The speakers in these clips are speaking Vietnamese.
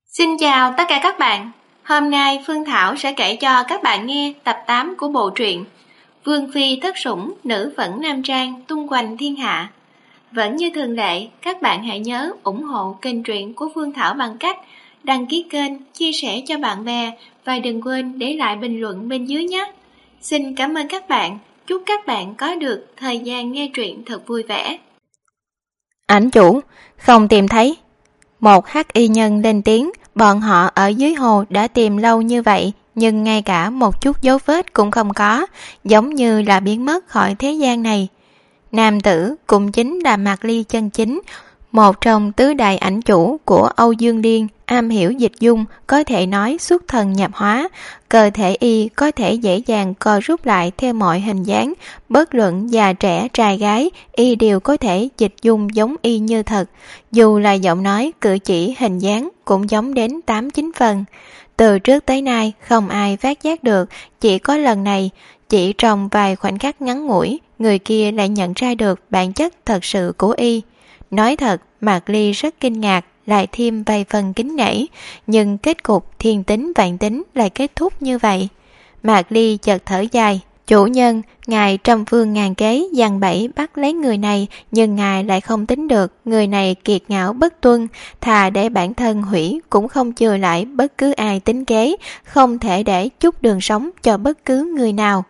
Xin chào tất cả các bạn. Hôm nay Phương Thảo sẽ kể cho các bạn nghe tập 8 của bộ truyện Vương Phi thất sủng, nữ phẫn nam trang tung hoành thiên hạ. Vẫn như thường lệ, các bạn hãy nhớ ủng hộ kênh truyện của Phương Thảo bằng cách đăng ký kênh, chia sẻ cho bạn bè và đừng quên để lại bình luận bên dưới nhé. Xin cảm ơn các bạn. Chúc các bạn có được thời gian nghe truyện thật vui vẻ. Ảnh chủ, không tìm thấy. Một hắc y nhân lên tiếng. Bọn họ ở dưới hồ đã tìm lâu như vậy, nhưng ngay cả một chút dấu vết cũng không có, giống như là biến mất khỏi thế gian này. Nam tử cũng chính là Mạc Ly chân chính, một trong tứ đại ảnh chủ của Âu Dương Liên, am hiểu dịch dung, có thể nói xuất thần nhập hóa. Cơ thể y có thể dễ dàng co rút lại theo mọi hình dáng, bất luận già trẻ trai gái, y đều có thể dịch dung giống y như thật. Dù là giọng nói, cử chỉ, hình dáng cũng giống đến 8-9 phần. Từ trước tới nay không ai phát giác được, chỉ có lần này, chỉ trong vài khoảnh khắc ngắn ngủi, người kia lại nhận ra được bản chất thật sự của y. Nói thật, Mạc Ly rất kinh ngạc, lại thêm vài phần kính nể, nhưng kết cục thiên tính vạn tính lại kết thúc như vậy. Mạc Ly chợt thở dài. Chủ nhân, ngài trăm phương ngàn kế giăng bẫy bắt lấy người này, nhưng ngài lại không tính được người này kiệt ngạo bất tuân, thà để bản thân hủy cũng không chừa lại bất cứ ai tính kế, không thể để chút đường sống cho bất cứ người nào.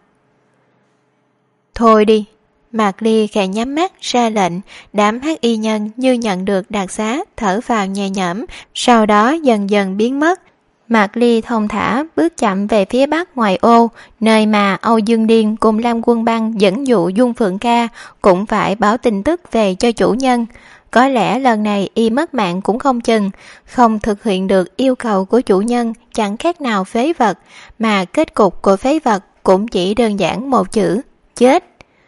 Thôi đi. Mạc Ly khẽ nhắm mắt ra lệnh. Đám hắc y nhân như nhận được đặc xá, thở vào nhẹ nhõm, sau đó dần dần biến mất. Mạc Ly thông thả bước chậm về phía bắc ngoài ô, nơi mà Âu Dương Điên cùng Lam Quân Băng dẫn dụ Dung Phượng Ca, cũng phải báo tin tức về cho chủ nhân. Có lẽ lần này y mất mạng cũng không chừng, không thực hiện được yêu cầu của chủ nhân, chẳng khác nào phế vật, mà kết cục của phế vật cũng chỉ đơn giản một chữ: chết.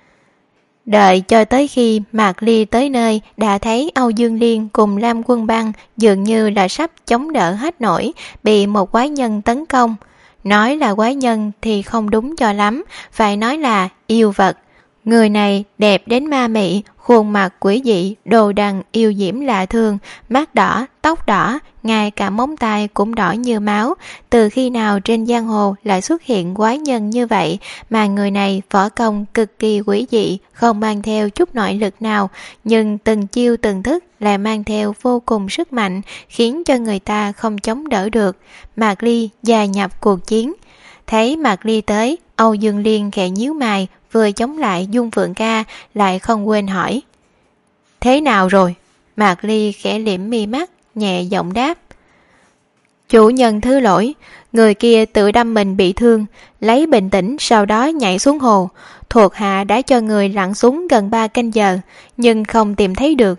Đợi cho tới khi Mạc Ly tới nơi, đã thấy Âu Dương Liên cùng Lam Quân Băng dường như là sắp chống đỡ hết nổi, bị một quái nhân tấn công. Nói là quái nhân thì không đúng cho lắm, phải nói là yêu vật. Người này đẹp đến ma mị, khuôn mặt quỷ dị, đồ đằng yêu diễm lạ thường, mắt đỏ, tóc đỏ, ngay cả móng tay cũng đỏ như máu. Từ khi nào trên giang hồ lại xuất hiện quái nhân như vậy, mà người này võ công cực kỳ quỷ dị, không mang theo chút nội lực nào, nhưng từng chiêu từng thức lại mang theo vô cùng sức mạnh, khiến cho người ta không chống đỡ được. Mạc Ly gia nhập cuộc chiến. Thấy Mạc Ly tới, Âu Dương Liên khẽ nhíu mày, vừa chống lại Dung Phượng Ca, lại không quên hỏi: thế nào rồi? Mạc Ly khẽ liễm mi mắt, nhẹ giọng đáp: chủ nhân thứ lỗi, người kia tự đâm mình bị thương, lấy bình tĩnh sau đó nhảy xuống hồ. Thuộc hạ đã cho người lặn xuống gần 3 canh giờ, nhưng không tìm thấy được.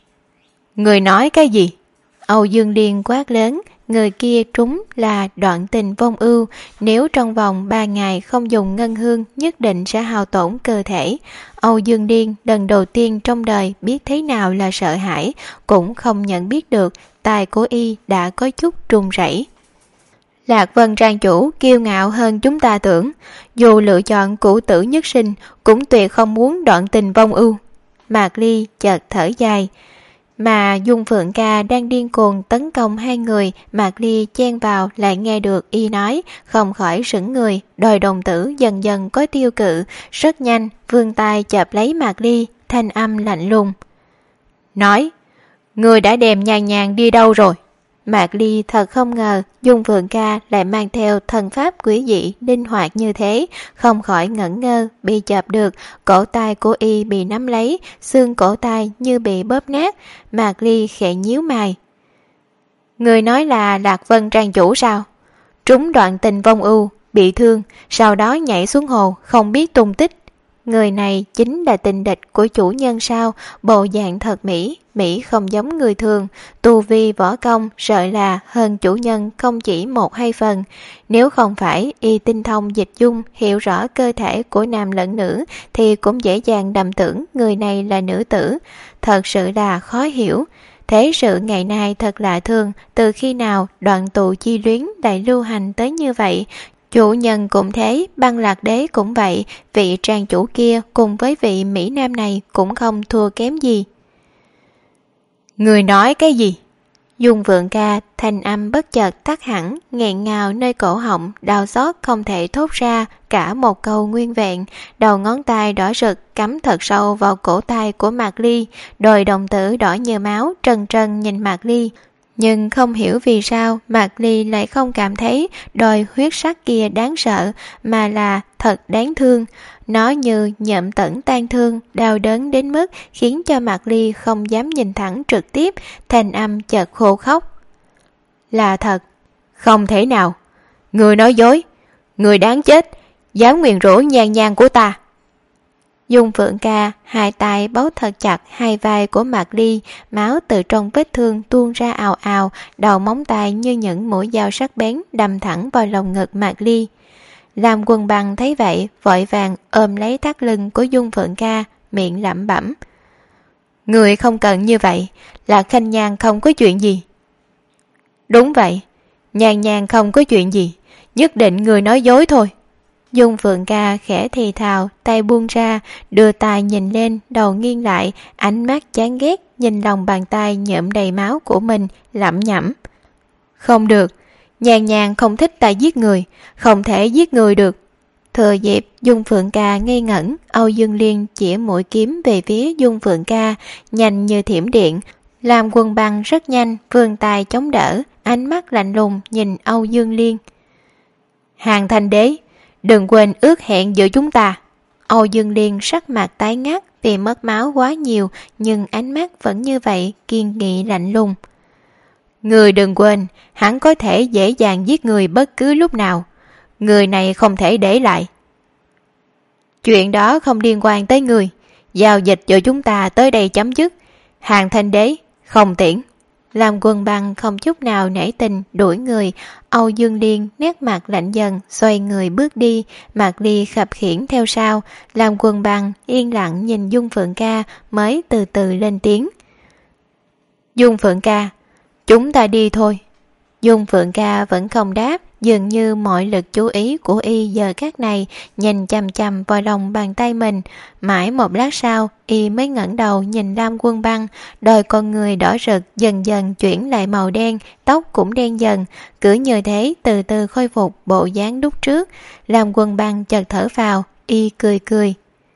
Người nói cái gì? Âu Dương Liên quát lớn. Người kia trúng là Đoạn Tình Vong Ưu, nếu trong vòng 3 ngày không dùng ngân hương nhất định sẽ hao tổn cơ thể. Âu Dương Điên lần đầu tiên trong đời biết thế nào là sợ hãi, cũng không nhận biết được tài của y đã có chút run rẩy. Lạc Vân trang chủ kiêu ngạo hơn chúng ta tưởng, dù lựa chọn cửu tử nhất sinh cũng tuyệt không muốn Đoạn Tình Vong Ưu. Mạc Ly chợt thở dài. Mà Dung Phượng Ca đang điên cuồng tấn công hai người, Mạc Ly chen vào lại nghe được y nói, không khỏi sững người. Đôi đồng tử dần dần có tiêu cự, rất nhanh vươn tay chộp lấy Mạc Ly, thanh âm lạnh lùng: nói, người đã đem nhàn nhàn đi đâu rồi? Mạc Ly thật không ngờ Dung Phượng Ca lại mang theo thần pháp quỷ dị linh hoạt như thế, không khỏi ngẩn ngơ. Bị chộp được, cổ tay của y bị nắm lấy, xương cổ tay như bị bóp nát. Mạc Ly khẽ nhíu mày. Người nói là Lạc Vân trang chủ sao? Trúng Đoạn Tình Vong Ưu, bị thương, sau đó nhảy xuống hồ, không biết tung tích. Người này chính là tình địch của chủ nhân sao? Bộ dạng thật mỹ không giống người thường, tu vi võ công sợ là hơn chủ nhân không chỉ 1-2 phần. Nếu không phải y tinh thông dịch dung, hiểu rõ cơ thể của nam lẫn nữ, thì cũng dễ dàng đầm tưởng người này là nữ tử. Thật sự là khó hiểu. Thế sự ngày nay thật lạ thường, từ khi nào đoạn tụ chi luyến lại lưu hành tới như vậy? Chủ nhân cũng thế, Băng Lạc Đế cũng vậy, vị trang chủ kia cùng với vị Mỹ Nam này cũng không thua kém gì. Người nói cái gì? Dung Phượng Ca thanh âm bất chợt tắt hẳn, nghẹn ngào nơi cổ họng, đau xót không thể thốt ra cả một câu nguyên vẹn. Đầu ngón tay đỏ rực cắm thật sâu vào cổ tay của Mạc Ly, đôi đồng tử đỏ như máu trần trần nhìn Mạc Ly. Nhưng không hiểu vì sao Mạc Ly lại không cảm thấy đôi huyết sắc kia đáng sợ, mà là thật đáng thương. Nó như nhậm tẫn tan thương, đau đớn đến mức khiến cho Mạc Ly không dám nhìn thẳng trực tiếp, thanh âm chợt khô khóc. Là thật. Không thể nào. Người nói dối. Người đáng chết. Dám nguyền rủa Nhan Nhan của ta. Dung Phượng Ca hai tay bấu thật chặt hai vai của Mạc Ly, máu từ trong vết thương tuôn ra ào ào, đầu móng tay như những mũi dao sắc bén đâm thẳng vào lồng ngực Mạc Ly. Lam Quân Băng thấy vậy, vội vàng ôm lấy thắt lưng của Dung Phượng Ca, miệng lẩm bẩm. Người không cần như vậy, là Khanh Nhan không có chuyện gì. Đúng vậy, Nhan Nhan không có chuyện gì, nhất định người nói dối thôi. Dung Phượng Ca khẽ thì thào, tay buông ra, đưa tay nhìn lên, đầu nghiêng lại, ánh mắt chán ghét nhìn lòng bàn tay nhuộm đầy máu của mình, lẩm nhẩm. Không được, Nhan Nhan không thích ta giết người, không thể giết người được. Thừa dịp Dung Phượng Ca ngây ngẩn, Âu Dương Liên chĩa mũi kiếm về phía Dung Phượng Ca, nhanh như thiểm điện. Lam Quân Băng rất nhanh, vươn tay chống đỡ, ánh mắt lạnh lùng nhìn Âu Dương Liên. Hàng Thanh Đế, đừng quên ước hẹn giữa chúng ta. Âu Dương Liên sắc mặt tái ngắt vì mất máu quá nhiều, nhưng ánh mắt vẫn như vậy, kiên nghị lạnh lùng. Người đừng quên, hắn có thể dễ dàng giết người bất cứ lúc nào. Người này không thể để lại. Chuyện đó không liên quan tới người. Giao dịch giữa chúng ta tới đây chấm dứt. Hàng Thanh Đế, không tiễn. Lam Quân Băng không chút nào nể tình đuổi người. Âu Dương Liên nét mặt lạnh dần, xoay người bước đi. Mạc Ly khập khiễng theo sau. Lam Quân Băng yên lặng nhìn Dung Phượng Ca, mới từ từ lên tiếng. Dung Phượng Ca, chúng ta đi thôi. Dung Phượng Ca vẫn không đáp, dường như mọi lực chú ý của y giờ khắc này nhìn chằm chằm vào lòng bàn tay mình. Mãi một lát sau, y mới ngẩng đầu nhìn Lam Quân Băng, đôi con người đỏ rực dần dần chuyển lại màu đen, tóc cũng đen dần, cứ như thế từ từ khôi phục bộ dáng lúc trước. Lam Quân Băng chợt thở phào, y cười cười.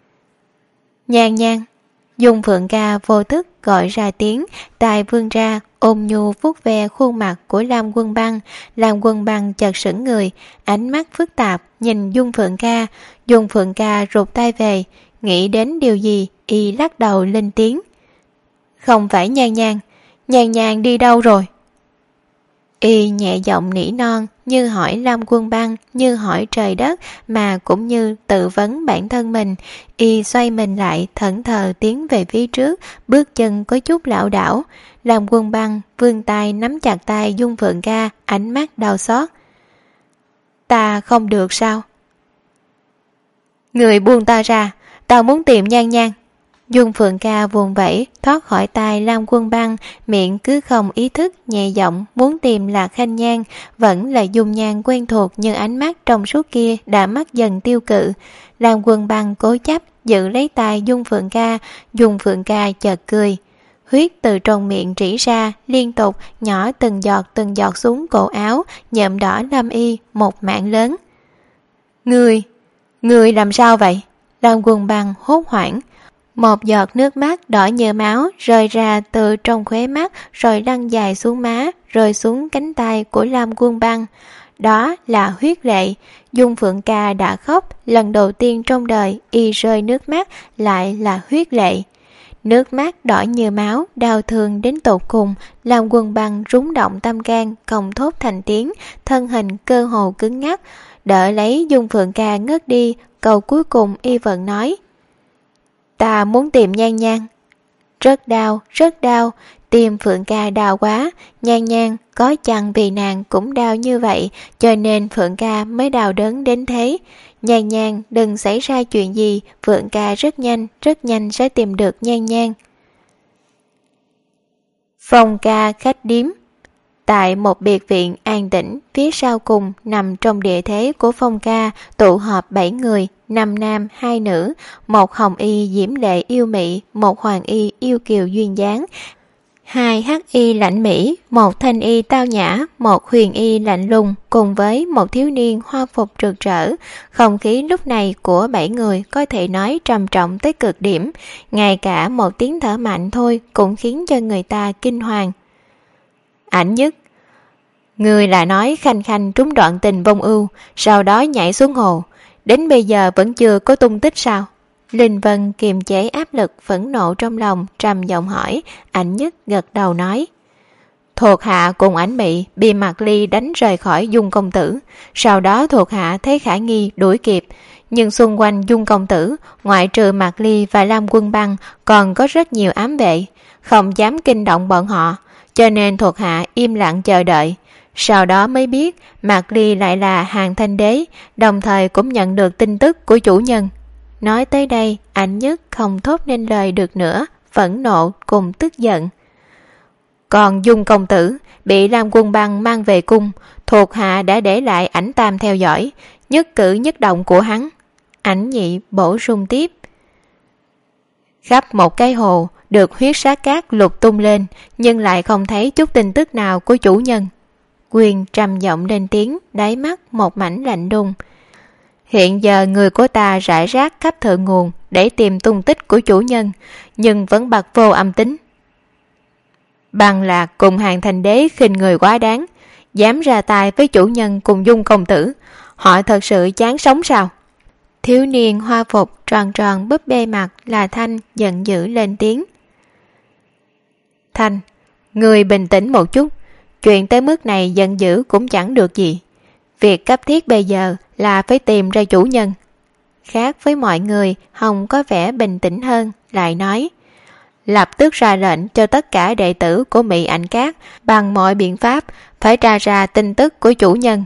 Nhan Nhan. Dung Phượng Ca vô thức gọi ra tiếng, tay vươn ra ôm nhu vuốt ve khuôn mặt của Lam Quân Băng. Lam Quân Băng chợt sững người, ánh mắt phức tạp nhìn Dung Phượng Ca. Dung Phượng Ca rụt tay về, nghĩ đến điều gì, y lắc đầu lên tiếng. Không phải Nhan Nhan, Nhan Nhan đi đâu rồi? Y nhẹ giọng nỉ non, như hỏi Lam Quân Băng, như hỏi trời đất, mà cũng như tự vấn bản thân mình. Y xoay mình lại, thẫn thờ tiến về phía trước, bước chân có chút lảo đảo. Lam Quân Băng vươn tay nắm chặt tay Dung Phượng Ca, ánh mắt đau xót. Ta không được sao? Người buông ta ra, tao muốn tìm Nhan Nhan. Dung Phượng Ca vùng vẫy thoát khỏi tay Lam Quân Băng, miệng cứ không ý thức nhẹ giọng muốn tìm là Khanh Nhan, vẫn là dung nhan quen thuộc, nhưng ánh mắt trong suốt kia đã mất dần tiêu cự. Lam Quân Băng cố chấp giữ lấy tay Dung Phượng Ca. Dung Phượng Ca chợt cười, huyết từ trong miệng rỉ ra liên tục, nhỏ từng giọt xuống cổ áo, nhuộm đỏ Lam y một mảng lớn. Người làm sao vậy? Lam Quân Băng hốt hoảng. Một giọt nước mắt đỏ như máu rơi ra từ trong khóe mắt, rồi lăn dài xuống má, rơi xuống cánh tay của Lam Quân Băng. Đó là huyết lệ. Dung Phượng Ca đã khóc, lần đầu tiên trong đời y rơi nước mắt lại là huyết lệ. Nước mắt đỏ như máu, đau thương đến tột cùng. Lam Quân Băng rúng động tâm can, không thốt thành tiếng, thân hình cơ hồ cứng ngắc, đỡ lấy Dung Phượng Ca ngất đi. Câu cuối cùng y vẫn nói. Ta muốn tìm Nhan Nhan. Rất đau, tim Phượng Ca đau quá. Nhan Nhan có chăng vì nàng cũng đau như vậy, cho nên Phượng Ca mới đau đớn đến thế. Nhan Nhan đừng xảy ra chuyện gì, Phượng Ca rất nhanh sẽ tìm được Nhan Nhan. Phong Ca khách điếm. Tại một biệt viện an tĩnh, phía sau cùng nằm trong địa thế của Phong Ca, tụ họp 7 người, 5 nam 2 nữ, một hồng y diễm lệ yêu mị, một hoàng y yêu kiều duyên dáng, Hai hắc y lãnh mỹ, một thanh y tao nhã, một huyền y lạnh lùng, cùng với một thiếu niên hoa phục rực rỡ. Không khí lúc này của 7 người có thể nói trầm trọng tới cực điểm, ngay cả một tiếng thở mạnh thôi cũng khiến cho người ta kinh hoàng. Ảnh Nhất, người là nói Khanh Khanh trúng đoạn tình vong ưu, sau đó nhảy xuống hồ, đến bây giờ vẫn chưa có tung tích sao? Linh Vân kiềm chế áp lực phẫn nộ trong lòng, trầm giọng hỏi. Ảnh Nhất gật đầu nói, thuộc hạ cùng Ảnh Mị bị Mạc Ly đánh rời khỏi Dung công tử, sau đó thuộc hạ thấy khả nghi đuổi kịp, nhưng xung quanh Dung công tử ngoại trừ Mạc Ly và Lam Quân Băng còn có rất nhiều ám vệ, không dám kinh động bọn họ, cho nên thuộc hạ im lặng chờ đợi. Sau đó mới biết Mạc Ly lại là Hàng Thanh Đế, đồng thời cũng nhận được tin tức của chủ nhân. Nói tới đây, Ảnh Nhất không thốt nên lời được nữa, phẫn nộ cùng tức giận. Còn Dung công tử bị Lam Quân Băng mang về cung, thuộc hạ đã để lại Ảnh Tam theo dõi, nhất cử nhất động của hắn. Ảnh Nhị bổ sung tiếp, khắp một cái hồ được huyết sát cát lục tung lên, nhưng lại không thấy chút tin tức nào của chủ nhân. Quyền trầm giọng lên tiếng, đáy mắt một mảnh lạnh đùng. Hiện giờ người của ta rải rác khắp thượng nguồn để tìm tung tích của chủ nhân, nhưng vẫn bặt vô âm tính. Băng Lạc cùng Hàng Thành Đế khinh người quá đáng, dám ra tay với chủ nhân cùng Dung công tử, họ thật sự chán sống sao? Thiếu niên hoa phục tròn tròn búp bê mặt là Thanh giận dữ lên tiếng. Thanh, người bình tĩnh một chút, chuyện tới mức này giận dữ cũng chẳng được gì. Việc cấp thiết bây giờ là phải tìm ra chủ nhân. Khác với mọi người, Hồng có vẻ bình tĩnh hơn, lại nói, lập tức ra lệnh cho tất cả đệ tử của Mị Ảnh Cát bằng mọi biện pháp phải tra ra tin tức của chủ nhân.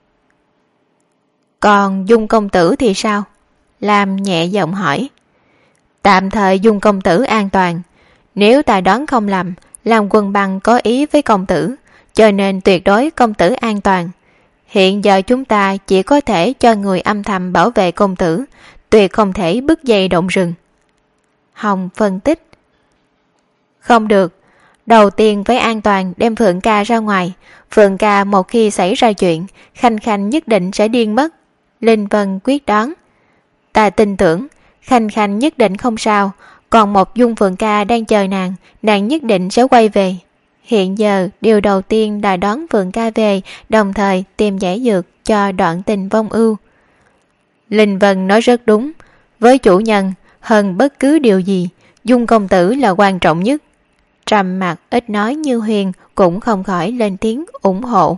Còn Dung công tử thì sao? Lam nhẹ giọng hỏi. Tạm thời Dung công tử an toàn. Nếu ta đoán không lầm, Lam Quân Băng có ý với công tử, cho nên tuyệt đối công tử an toàn. Hiện giờ chúng ta chỉ có thể cho người âm thầm bảo vệ công tử, tuyệt không thể bứt dây động rừng. Hồng phân tích. Không được, đầu tiên phải an toàn đem Phượng Ca ra ngoài. Phượng Ca một khi xảy ra chuyện, Khanh Khanh nhất định sẽ điên mất. Linh Vân quyết đoán. Ta tin tưởng Khanh Khanh nhất định không sao, còn một Dung Phượng Ca đang chờ nàng nhất định sẽ quay về. Hiện giờ điều đầu tiên là đón Phượng Ca về, đồng thời tìm giải dược cho đoạn tình vong ưu. Linh Vân nói rất đúng, với chủ nhân hơn bất cứ điều gì, Dung công tử là quan trọng nhất. Trầm mặc ít nói như Huyền cũng không khỏi lên tiếng ủng hộ.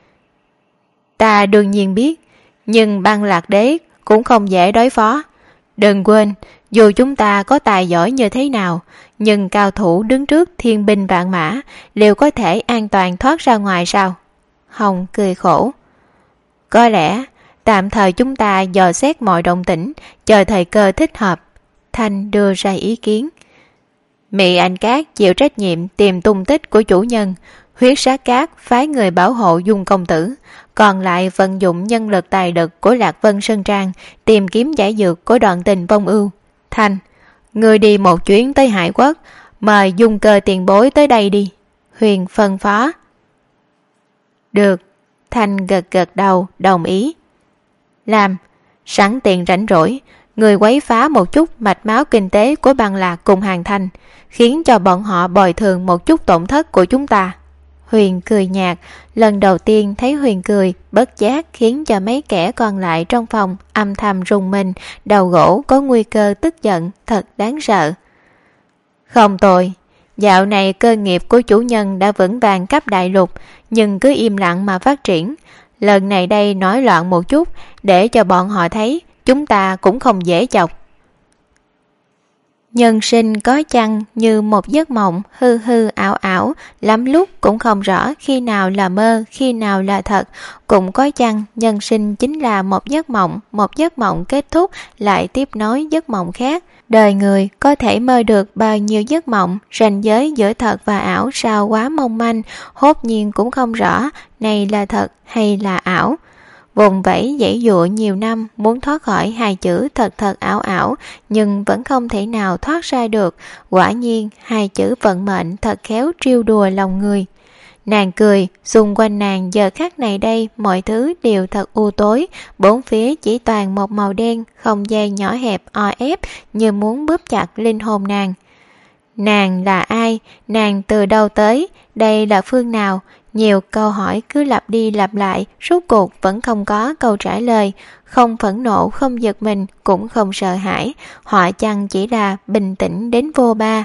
Ta đương nhiên biết, nhưng Băng Lạc Đế cũng không dễ đối phó. Đừng quên, dù chúng ta có tài giỏi như thế nào, nhưng cao thủ đứng trước thiên binh vạn mã liệu có thể an toàn thoát ra ngoài sao? Hồng cười khổ. Có lẽ tạm thời chúng ta dò xét mọi động tĩnh, chờ thời cơ thích hợp. Thanh đưa ra ý kiến. Mị Ảnh Cát chịu trách nhiệm tìm tung tích của chủ nhân, huyết sát cát phái người bảo hộ Dung công tử, còn lại vận dụng nhân lực tài lực của Lạc Vân Sơn Trang tìm kiếm giải dược của đoạn tình vong ưu. Thanh, người đi một chuyến tới Hải Quốc, mời Dung Cơ tiền bối tới đây đi. Huyền phân phó. Được. Thanh gật gật đầu đồng ý. Làm, sẵn tiền rảnh rỗi, người quấy phá một chút mạch máu kinh tế của Băng Lạc cùng Hàng Thanh, khiến cho bọn họ bồi thường một chút tổn thất của chúng ta. Huyền cười nhạt, lần đầu tiên thấy Huyền cười, bất giác khiến cho mấy kẻ còn lại trong phòng âm thầm rùng mình, đầu gỗ có nguy cơ tức giận, thật đáng sợ. Không tồi, dạo này cơ nghiệp của chủ nhân đã vững vàng khắp đại lục, nhưng cứ im lặng mà phát triển. Lần này đây nói loạn một chút, để cho bọn họ thấy chúng ta cũng không dễ chọc. Nhân sinh có chăng như một giấc mộng hư hư ảo ảo, lắm lúc cũng không rõ khi nào là mơ, khi nào là thật. Cũng có chăng nhân sinh chính là một giấc mộng kết thúc lại tiếp nối giấc mộng khác. Đời người có thể mơ được bao nhiêu giấc mộng, ranh giới giữa thật và ảo sao quá mong manh, hốt nhiên cũng không rõ này là thật hay là ảo. vùng vẫy giãy giụa nhiều năm muốn thoát khỏi hai chữ thật thật ảo ảo, nhưng vẫn không thể nào thoát ra được. Quả nhiên hai chữ vận mệnh thật khéo trêu đùa lòng người. Nàng cười, xung quanh nàng giờ khắc này đây mọi thứ đều thật u tối, bốn phía chỉ toàn một màu đen, không gian nhỏ hẹp o ép như muốn bóp chặt linh hồn nàng. Nàng là ai? Nàng từ đâu tới? Đây là phương nào? Nhiều câu hỏi cứ lặp đi lặp lại, rốt cuộc vẫn không có câu trả lời. Không phẫn nộ, không giật mình, cũng không sợ hãi. Họ chăng chỉ là bình tĩnh đến vô ba.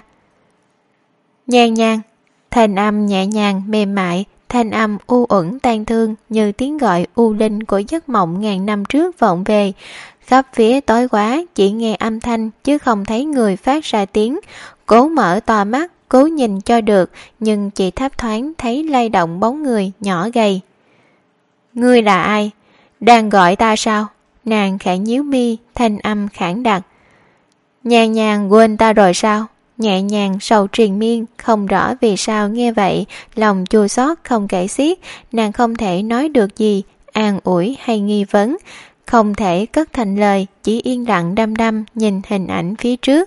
Nhan nhan, thanh âm nhẹ nhàng mềm mại, thanh âm u uẩn tang thương như tiếng gọi u linh của giấc mộng ngàn năm trước vọng về. Khắp phía tối quá, chỉ nghe âm thanh chứ không thấy người phát ra tiếng. Cố mở to mắt, cố nhìn cho được, nhưng chỉ thấp thoáng thấy lay động bóng người nhỏ gầy. Ngươi là ai? Đang gọi ta sao? Nàng khẽ nhíu mi, thanh âm khản đặc. Nhàn nhàn quên ta rồi sao? Nhẹ nhàng sầu triền miên, không rõ vì sao nghe vậy, lòng chua xót không kể xiết. Nàng không thể nói được gì, an ủi hay nghi vấn, không thể cất thành lời, chỉ yên lặng đăm đăm nhìn hình ảnh phía trước.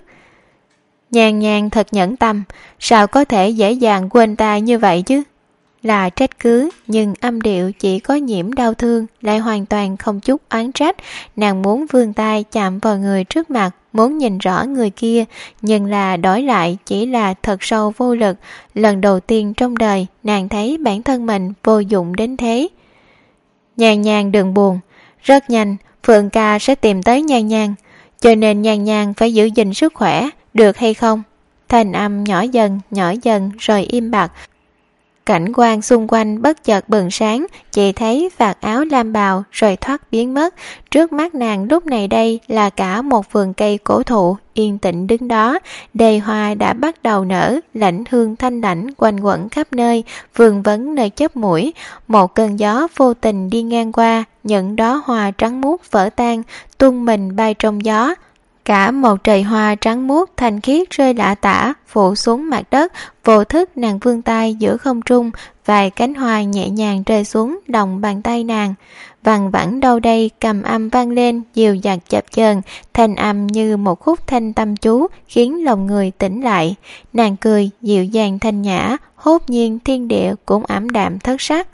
Nhàn nhàn thật nhẫn tâm, sao có thể dễ dàng quên ta như vậy chứ? Là trách cứ, nhưng âm điệu chỉ có nhiễm đau thương, lại hoàn toàn không chút oán trách. Nàng muốn vươn tay chạm vào người trước mặt, muốn nhìn rõ người kia, nhưng là đổi lại chỉ là thật sâu vô lực. Lần đầu tiên trong đời, nàng thấy bản thân mình vô dụng đến thế. Nhàn nhàn đừng buồn, rất nhanh, Phượng ca sẽ tìm tới nhan nhan, cho nên nhan nhan phải giữ gìn sức khỏe, được hay không? Thanh âm nhỏ dần rồi im bặt. Cảnh quan xung quanh bất chợt bừng sáng, chỉ thấy vạt áo lam bào rồi thoát biến mất. Trước mắt nàng lúc này đây là cả một vườn cây cổ thụ yên tĩnh đứng đó, đầy hoa đã bắt đầu nở, lãnh hương thanh lãnh quanh quẩn khắp nơi, vương vấn nơi chóp mũi. Một cơn gió vô tình đi ngang qua, những đóa hoa trắng muốt vỡ tan, tung mình bay trong gió. Cả một trời hoa trắng muốt thanh khiết rơi lả tả, phủ xuống mặt đất. Vô thức nàng vươn tay giữa không trung, vài cánh hoa nhẹ nhàng rơi xuống lòng bàn tay nàng. Vằn vẳng đâu đây cầm âm vang lên, dịu dặt chập chờn, thanh âm như một khúc thanh tâm chú, khiến lòng người tỉnh lại. Nàng cười dịu dàng thanh nhã, hốt nhiên thiên địa cũng ảm đạm thất sắc.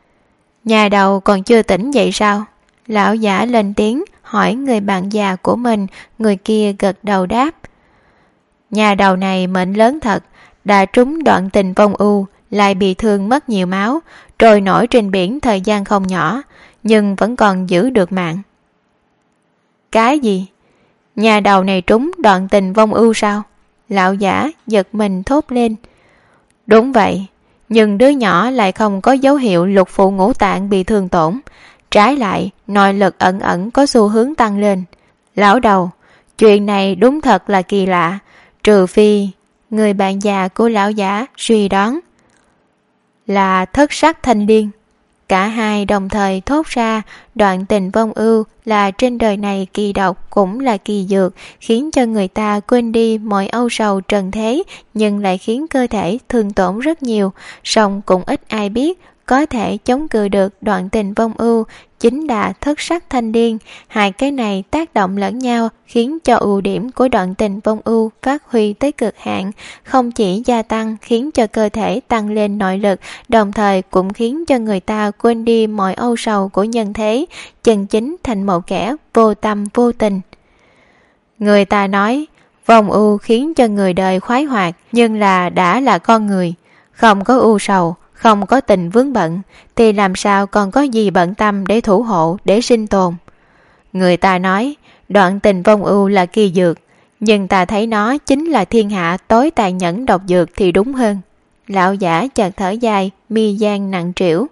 Nhà đầu còn chưa tỉnh dậy sao? Lão giả lên tiếng hỏi người bạn già của mình, người kia gật đầu đáp. Nhà đầu này mệnh lớn thật, đã trúng đoạn tình vong ưu, lại bị thương mất nhiều máu, trôi nổi trên biển thời gian không nhỏ, nhưng vẫn còn giữ được mạng. Cái gì? Nhà đầu này trúng đoạn tình vong ưu sao? Lão giả giật mình thốt lên. Đúng vậy, nhưng đứa nhỏ lại không có dấu hiệu lục phủ ngũ tạng bị thương tổn. Trái lại, nội lực ẩn ẩn có xu hướng tăng lên. Lão đầu, chuyện này đúng thật là kỳ lạ, trừ phi, người bạn già của lão giả suy đoán. Là thất sắc thanh liên. Cả hai đồng thời thốt ra, đoạn tình vong ưu là trên đời này kỳ độc cũng là kỳ dược, khiến cho người ta quên đi mọi âu sầu trần thế, nhưng lại khiến cơ thể thương tổn rất nhiều, song cũng ít ai biết có thể chống cự được đoạn tình vong ưu chính là thất sắc thanh liên. Hai cái này tác động lẫn nhau, khiến cho ưu điểm của đoạn tình vong ưu phát huy tới cực hạn, không chỉ gia tăng khiến cho cơ thể tăng lên nội lực, đồng thời cũng khiến cho người ta quên đi mọi âu sầu của nhân thế, chân chính thành một kẻ vô tâm vô tình. Người ta nói vong ưu khiến cho người đời khoái hoạt, nhưng đã là con người, không có ưu sầu, không có tình vướng bận, thì làm sao còn có gì bận tâm để thủ hộ, để sinh tồn. Người ta nói đoạn tình vong ưu là kỳ dược, nhưng ta thấy nó chính là thiên hạ tối tàn nhẫn độc dược thì đúng hơn. Lão giả chợt thở dài, mi gian nặng trĩu.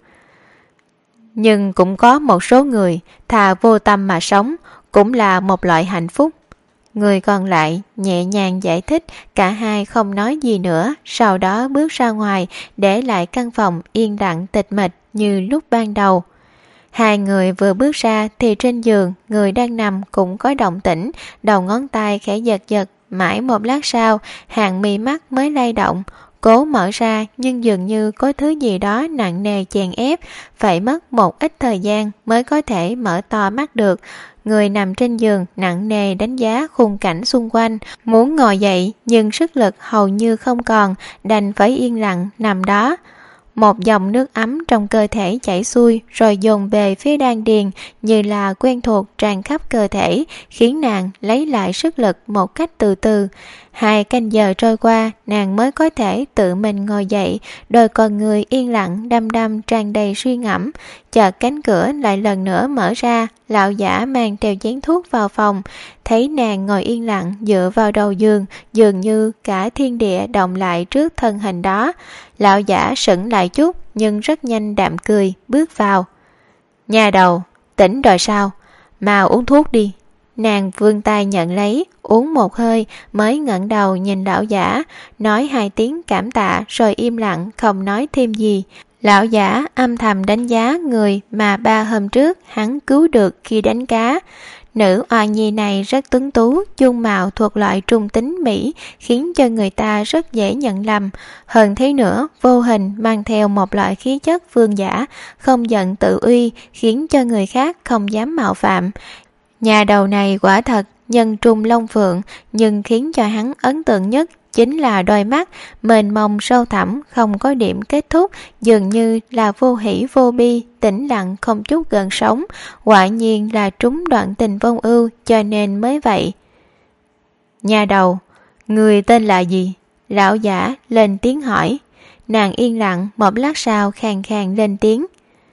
Nhưng cũng có một số người thà vô tâm mà sống, cũng là một loại hạnh phúc. Người còn lại nhẹ nhàng giải thích, cả hai không nói gì nữa, sau đó bước ra ngoài, để lại căn phòng yên lặng tịch mịch như lúc ban đầu. Hai người vừa bước ra thì trên giường, người đang nằm cũng có động tĩnh, đầu ngón tay khẽ giật giật, mãi một lát sau, hàng mi mắt mới lay động. cố mở ra nhưng dường như có thứ gì đó nặng nề chèn ép, phải mất một ít thời gian mới có thể mở to mắt được. Người nằm trên giường nặng nề đánh giá khung cảnh xung quanh, muốn ngồi dậy nhưng sức lực hầu như không còn, đành phải yên lặng nằm đó. Một dòng nước ấm trong cơ thể chảy xuôi rồi dồn về phía đan điền như là quen thuộc tràn khắp cơ thể, khiến nàng lấy lại sức lực một cách từ từ. 2 canh giờ trôi qua, nàng mới có thể tự mình ngồi dậy, đôi con người yên lặng đăm đăm tràn đầy suy ngẫm. Chợt cánh cửa lại lần nữa mở ra, lão giả mang theo chén thuốc vào phòng, thấy nàng ngồi yên lặng dựa vào đầu giường, dường như cả thiên địa động lại trước thân hình đó. Lão giả sững lại chút nhưng rất nhanh đạm cười, bước vào. Nhà đầu, tỉnh rồi sao? Mau uống thuốc đi. Nàng vươn tay nhận lấy, uống một hơi mới ngẩng đầu nhìn lão giả, nói 2 tiếng cảm tạ rồi im lặng không nói thêm gì. Lão giả âm thầm đánh giá người mà 3 hôm trước hắn cứu được khi đánh cá. Nữ oa nhi này rất tuấn tú, dung mạo thuộc loại trung tính mỹ, khiến cho người ta rất dễ nhận lầm. Hơn thế nữa, vô hình mang theo một loại khí chất vương giả, không giận tự uy, khiến cho người khác không dám mạo phạm. Nhà đầu này quả thật nhân trung long phượng, nhưng khiến cho hắn ấn tượng nhất chính là đôi mắt mênh mông sâu thẳm, không có điểm kết thúc, dường như là vô hỷ vô bi, tĩnh lặng không chút gợn sóng. Quả nhiên là trúng đoạn tình vong ưu, cho nên mới vậy. Nhà đầu, người tên là gì? Lão giả lên tiếng hỏi. Nàng yên lặng, một lát sau khàn khàn lên tiếng.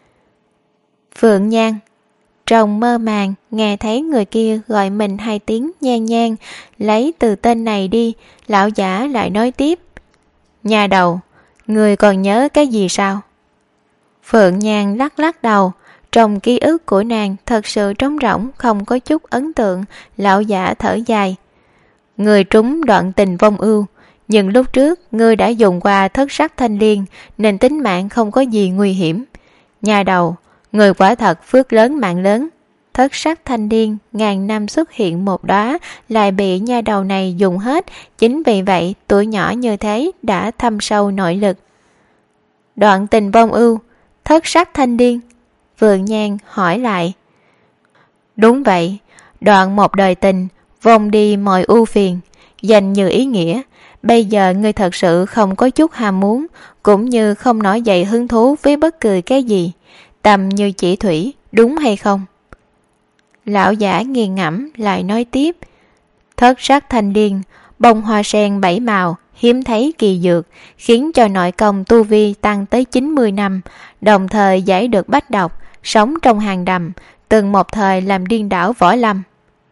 Phượng Nhan. Trong mơ màng nghe thấy người kia gọi mình 2 tiếng Nhan Nhan, lấy từ tên này đi. Lão giả lại nói tiếp. Nhà đầu, người còn nhớ cái gì sao? Phượng Nhan lắc lắc đầu. Trong ký ức của nàng thật sự trống rỗng, không có chút ấn tượng. Lão giả thở dài. Người trúng đoạn tình vong ưu, nhưng lúc trước ngươi đã dùng qua thất sắc thanh liên, nên tính mạng không có gì nguy hiểm. Nhà đầu, người quả thật phước lớn mạng lớn. Thất sắc thanh liên ngàn năm xuất hiện một đóa, lại bị nha đầu này dùng hết. Chính vì vậy tuổi nhỏ như thế đã thâm sâu nội lực. Đoạn tình vong ưu, thất sắc thanh liên? Phượng Nhan hỏi lại. Đúng vậy, đoạn một đời tình, vong đi mọi ưu phiền, dành như ý nghĩa. Bây giờ ngươi thật sự không có chút ham muốn, cũng như không nổi dậy hứng thú với bất cứ cái gì. Tầm như chỉ thủy, đúng hay không? Lão giả nghiền ngẫm lại nói tiếp. Thất sắc thanh liên, bông hoa sen 7 màu, hiếm thấy kỳ dược, khiến cho nội công tu vi tăng tới 90 năm, đồng thời giải được bách độc, sống trong hang đầm, từng một thời làm điên đảo võ lâm.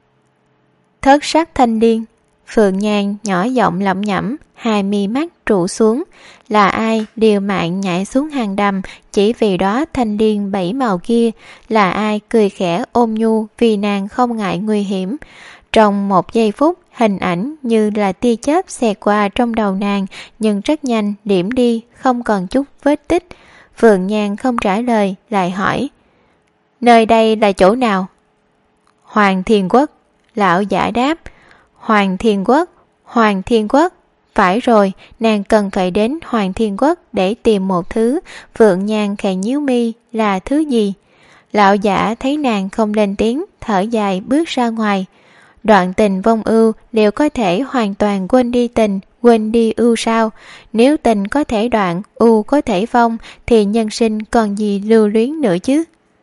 Thất sắc thanh liên, Phượng Nhan nhỏ giọng lẩm nhẩm, 2 mi mắt trụ xuống. Là ai liều mạng nhảy xuống hang đầm chỉ vì đó thanh liên 7 màu kia? Là ai cười khẽ ôm nhu vì nàng không ngại nguy hiểm? Trong một giây phút, hình ảnh như là tia chớp xẹt qua trong đầu nàng, nhưng rất nhanh điểm đi, không còn chút vết tích. Phượng Nhan không trả lời, lại hỏi. Nơi đây là chỗ nào? Hoàng Thiên Quốc. Lão giả đáp. Hoàng Thiên Quốc, Hoàng Thiên Quốc. Phải rồi, nàng cần phải đến Hoàng Thiên Quốc để tìm một thứ. Phượng Nhan khẽ nhíu mi, là thứ gì? Lão giả thấy nàng không lên tiếng, thở dài bước ra ngoài. Đoạn tình vong ưu liệu có thể hoàn toàn quên đi tình, quên đi ưu sao? Nếu tình có thể đoạn, ưu có thể vong, thì nhân sinh còn gì lưu luyến nữa chứ?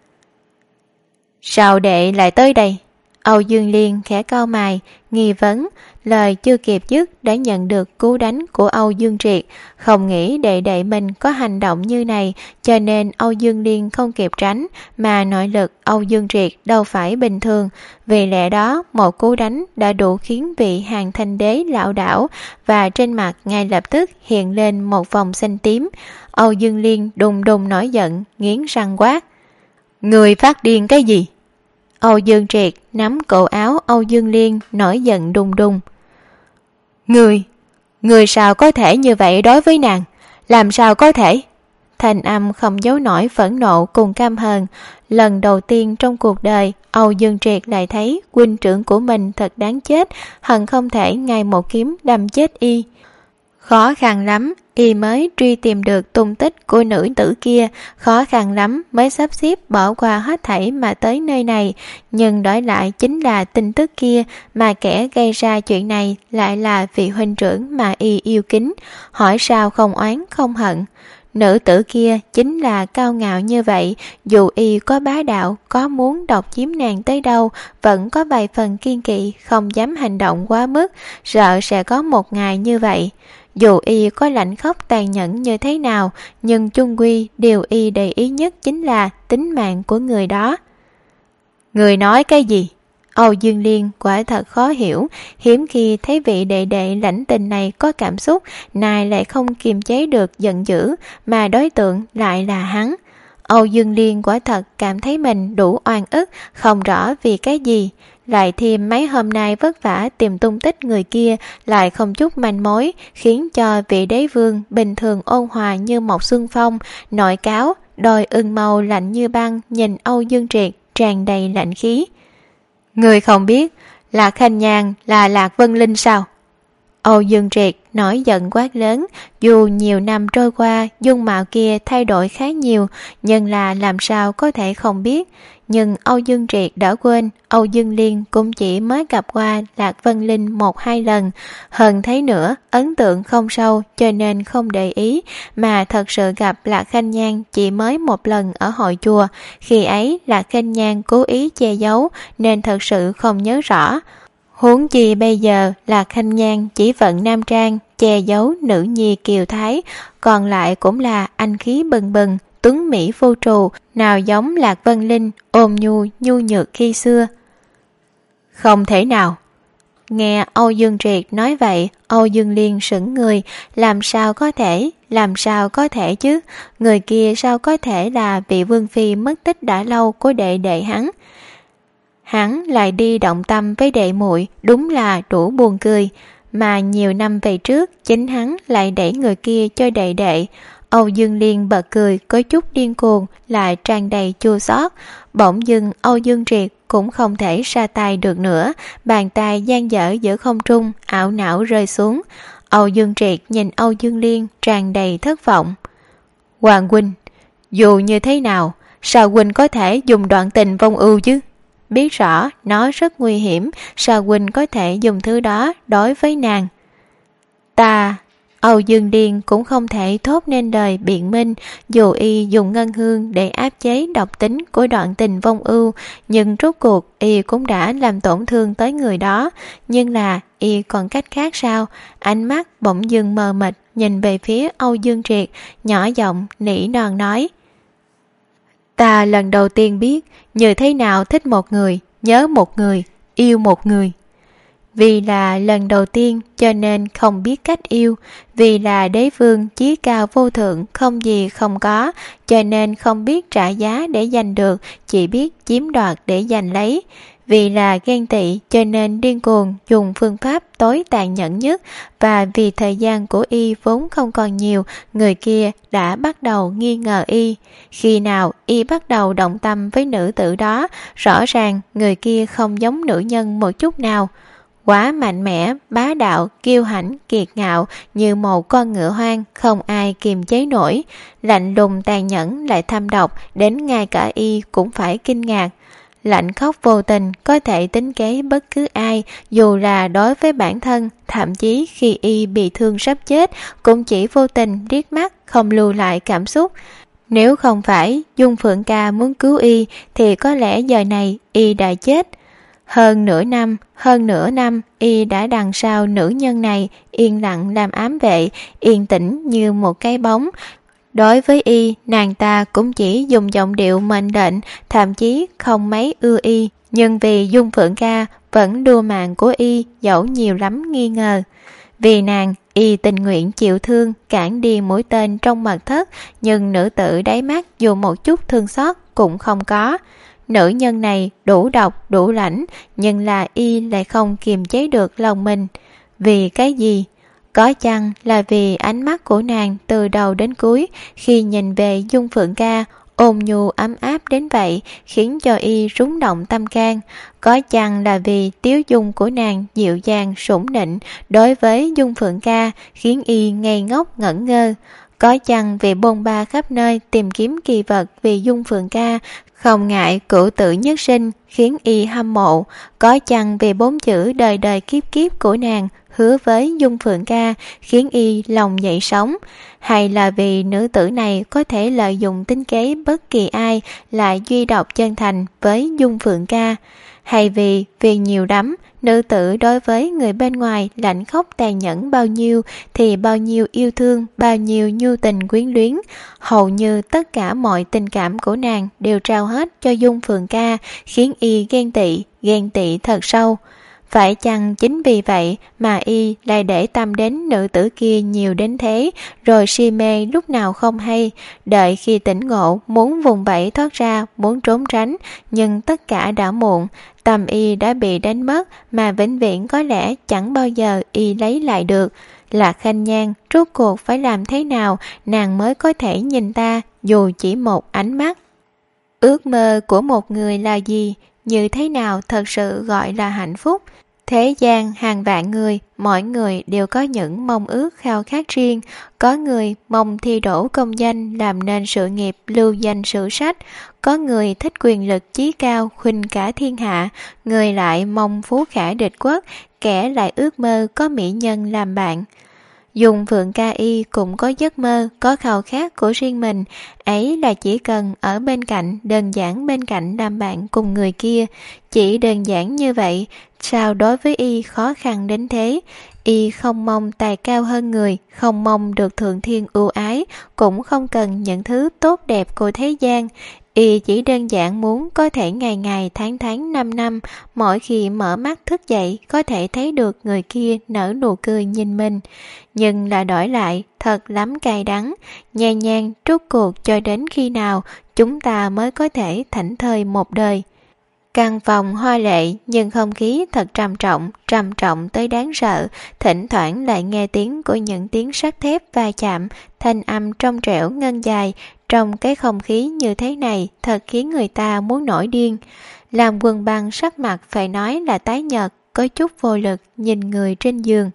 Sao đệ lại tới đây? Âu Dương Liên khẽ cau mày, nghi vấn, lời chưa kịp dứt đã nhận được cú đánh của Âu Dương Triệt. Không nghĩ đệ đệ mình có hành động như này, cho nên Âu Dương Liên không kịp tránh, mà nội lực Âu Dương Triệt đâu phải bình thường. Vì lẽ đó, một cú đánh đã đủ khiến vị Hàng Thanh Đế lảo đảo, và trên mặt ngay lập tức hiện lên một vòng xanh tím. Âu Dương Liên đùng đùng nổi giận, nghiến răng quát. Người phát điên cái gì? Âu Dương Triệt nắm cổ áo Âu Dương Liên, nổi giận đùng đùng. Người sao có thể như vậy đối với nàng? Làm sao có thể? Thanh âm không giấu nổi phẫn nộ cùng căm hờn. Lần đầu tiên trong cuộc đời, Âu Dương Triệt lại thấy huynh trưởng của mình thật đáng chết, hận không thể ngay một kiếm đâm chết y. Khó khăn lắm, y mới truy tìm được tung tích của nữ tử kia, khó khăn lắm mới sắp xếp bỏ qua hết thảy mà tới nơi này, nhưng đổi lại chính là tin tức kia, mà kẻ gây ra chuyện này lại là vị huynh trưởng mà y yêu kính, hỏi sao không oán không hận. Nữ tử kia chính là cao ngạo như vậy, dù y có bá đạo, có muốn độc chiếm nàng tới đâu, vẫn có vài phần kiên kỵ, không dám hành động quá mức, sợ sẽ có một ngày như vậy. Dù y có lạnh khóc tàn nhẫn như thế nào, nhưng chung quy điều y để ý nhất chính là tính mạng của người đó. Người nói cái gì? Âu Dương Liên quả thật khó hiểu, hiếm khi thấy vị đệ đệ lãnh tình này có cảm xúc, nay lại không kiềm chế được giận dữ, mà đối tượng lại là hắn. Âu Dương Liên quả thật cảm thấy mình đủ oan ức, không rõ vì cái gì. Lại thêm mấy hôm nay vất vả tìm tung tích người kia, lại không chút manh mối, khiến cho vị đế vương bình thường ôn hòa như một xuân phong, nội cáo, đôi ưng màu lạnh như băng nhìn Âu Dương Triệt tràn đầy lạnh khí. Người không biết Lạc Khanh Nhan là Lạc Vân Linh sao? Âu Dương Triệt nổi giận quát lớn, dù nhiều năm trôi qua dung mạo kia thay đổi khá nhiều, nhưng là làm sao có thể không biết. Nhưng Âu Dương Triệt đã quên Âu Dương Liên cũng chỉ mới gặp qua Lạc Vân Linh 1-2 lần, hơn thế nữa ấn tượng không sâu cho nên không để ý, mà thật sự gặp Lạc Khanh Nhan chỉ mới một lần ở hội chùa, khi ấy Lạc Khanh Nhan cố ý che giấu nên thật sự không nhớ rõ. Huống chi bây giờ Lạc Khanh Nhan chỉ vận nam trang, che giấu nữ nhi kiều thái, còn lại cũng là anh khí bừng bừng, tuấn mỹ vô trù, nào giống Lạc Vân Linh ôm nhu nhược khi xưa. Không thể nào. Nghe Âu Dương Triệt nói vậy, Âu Dương Liên sững người, làm sao có thể chứ, người kia sao có thể là vị vương phi mất tích đã lâu của đệ đệ hắn. Hắn lại đi động tâm với đệ muội, đúng là đủ buồn cười, mà nhiều năm về trước chính hắn lại đẩy người kia cho đệ đệ. Âu Dương Liên bật cười có chút điên cuồng, lại tràn đầy chua xót. Bỗng dưng Âu Dương Triệt cũng không thể ra tay được nữa, bàn tay dang dở giữa không trung, ảo não rơi xuống. Âu Dương Triệt nhìn Âu Dương Liên tràn đầy thất vọng. Hoàng huynh, dù như thế nào, sao huynh có thể dùng đoạn tình vong ưu chứ? Biết rõ nó rất nguy hiểm, sao huynh có thể dùng thứ đó đối với nàng? Âu Dương Điên cũng không thể thốt nên lời biện minh, dù y dùng ngân hương để áp chế độc tính của đoạn tình vong ưu, nhưng rốt cuộc y cũng đã làm tổn thương tới người đó. Nhưng là y còn cách khác sao? Ánh mắt bỗng dưng mờ mịt nhìn về phía Âu Dương Triệt, nhỏ giọng nỉ non nói: Ta lần đầu tiên biết như thế nào thích một người, nhớ một người, yêu một người. Vì là lần đầu tiên cho nên không biết cách yêu, vì là đế vương chí cao vô thượng không gì không có, cho nên không biết trả giá để giành được, chỉ biết chiếm đoạt để giành lấy. Vì là ghen tị cho nên điên cuồng dùng phương pháp tối tàn nhẫn nhất, và vì thời gian của y vốn không còn nhiều, người kia đã bắt đầu nghi ngờ y. Khi nào y bắt đầu động tâm với nữ tử đó, rõ ràng người kia không giống nữ nhân một chút nào. Quá mạnh mẽ, bá đạo, kiêu hãnh, kiệt ngạo, như một con ngựa hoang không ai kiềm chế nổi, lạnh lùng tàn nhẫn lại thâm độc đến ngay cả y cũng phải kinh ngạc. Lạnh khóc vô tình có thể tính kế bất cứ ai, dù là đối với bản thân, thậm chí khi y bị thương sắp chết cũng chỉ vô tình liếc mắt, không lưu lại cảm xúc. Nếu không phải Dung Phượng Ca muốn cứu y thì có lẽ giờ này y đã chết. Hơn nửa năm y đã đằng sau nữ nhân này, yên lặng làm ám vệ, yên tĩnh như một cái bóng. Đối với y, nàng ta cũng chỉ dùng giọng điệu mệnh lệnh, thậm chí không mấy ưa y, nhưng vì Dung Phượng Ca vẫn đua mạng của y, dẫu nhiều lắm nghi ngờ. Vì nàng, y tình nguyện chịu thương, cản đi mũi tên trong mật thất, nhưng nữ tử đáy mắt dù một chút thương xót cũng không có. Nữ nhân này đủ độc, đủ lãnh, nhưng là y lại không kiềm chế được lòng mình. Vì cái gì? Có chăng là vì ánh mắt của nàng từ đầu đến cuối, khi nhìn về Dung Phượng Ca, ôn nhu ấm áp đến vậy khiến cho y rúng động tâm can. Có chăng là vì tiếu dung của nàng dịu dàng sủng nịnh đối với Dung Phượng Ca khiến y ngây ngốc ngẩn ngơ. Có chăng vì bôn ba khắp nơi tìm kiếm kỳ vật vì Dung Phượng Ca không ngại cửu tử nhất sinh khiến y hâm mộ. Có chăng vì 4 chữ đời đời kiếp kiếp của nàng hứa với Dung Phượng Ca khiến y lòng dậy sóng, hay là vì nữ tử này có thể lợi dụng tính kế bất kỳ ai lại duy độc chân thành với Dung Phượng Ca, hay vì nhiều lắm nữ tử đối với người bên ngoài lạnh khóc tàn nhẫn bao nhiêu thì bao nhiêu yêu thương, bao nhiêu nhu tình quyến luyến, hầu như tất cả mọi tình cảm của nàng đều trao hết cho Dung Phượng Ca khiến y ghen tị thật sâu. Phải chăng chính vì vậy mà y lại để tâm đến nữ tử kia nhiều đến thế, rồi si mê lúc nào không hay, đợi khi tỉnh ngộ muốn vùng vẫy thoát ra, muốn trốn tránh, nhưng tất cả đã muộn, tâm y đã bị đánh mất mà vĩnh viễn có lẽ chẳng bao giờ y lấy lại được. Lạc Khanh Nhan rốt cuộc phải làm thế nào nàng mới có thể nhìn ta dù chỉ một ánh mắt? Ước mơ của một người là gì? Như thế nào thật sự gọi là hạnh phúc? Thế gian hàng vạn người, mỗi người đều có những mong ước khao khát riêng. Có người mong thi đỗ công danh làm nên sự nghiệp lưu danh sử sách, có người thích quyền lực chí cao khuynh cả thiên hạ, người lại mong phú khả địch quốc, kẻ lại ước mơ có mỹ nhân làm bạn. Dung Phượng Ca y cũng có giấc mơ, có khao khát của riêng mình, ấy là chỉ cần ở bên cạnh, đơn giản bên cạnh làm bạn cùng người kia. Chỉ đơn giản như vậy, sao đối với y khó khăn đến thế? Y không mong tài cao hơn người, không mong được thượng thiên ưu ái, cũng không cần những thứ tốt đẹp của thế gian. Y chỉ đơn giản muốn có thể ngày ngày tháng tháng năm, mỗi khi mở mắt thức dậy có thể thấy được người kia nở nụ cười nhìn mình. Nhưng là đổi lại thật lắm cay đắng, nhàn nhàn trút cuộc cho đến khi nào chúng ta mới có thể thảnh thơi một đời. Căn phòng hoa lệ nhưng không khí thật trầm trọng tới đáng sợ, thỉnh thoảng lại nghe tiếng của những tiếng sắt thép va chạm, thanh âm trong trẻo ngân dài. Trong cái không khí như thế này thật khiến người ta muốn nổi điên. Làm Quân Băng sắc mặt phải nói là tái nhợt, có chút vô lực nhìn người trên giường.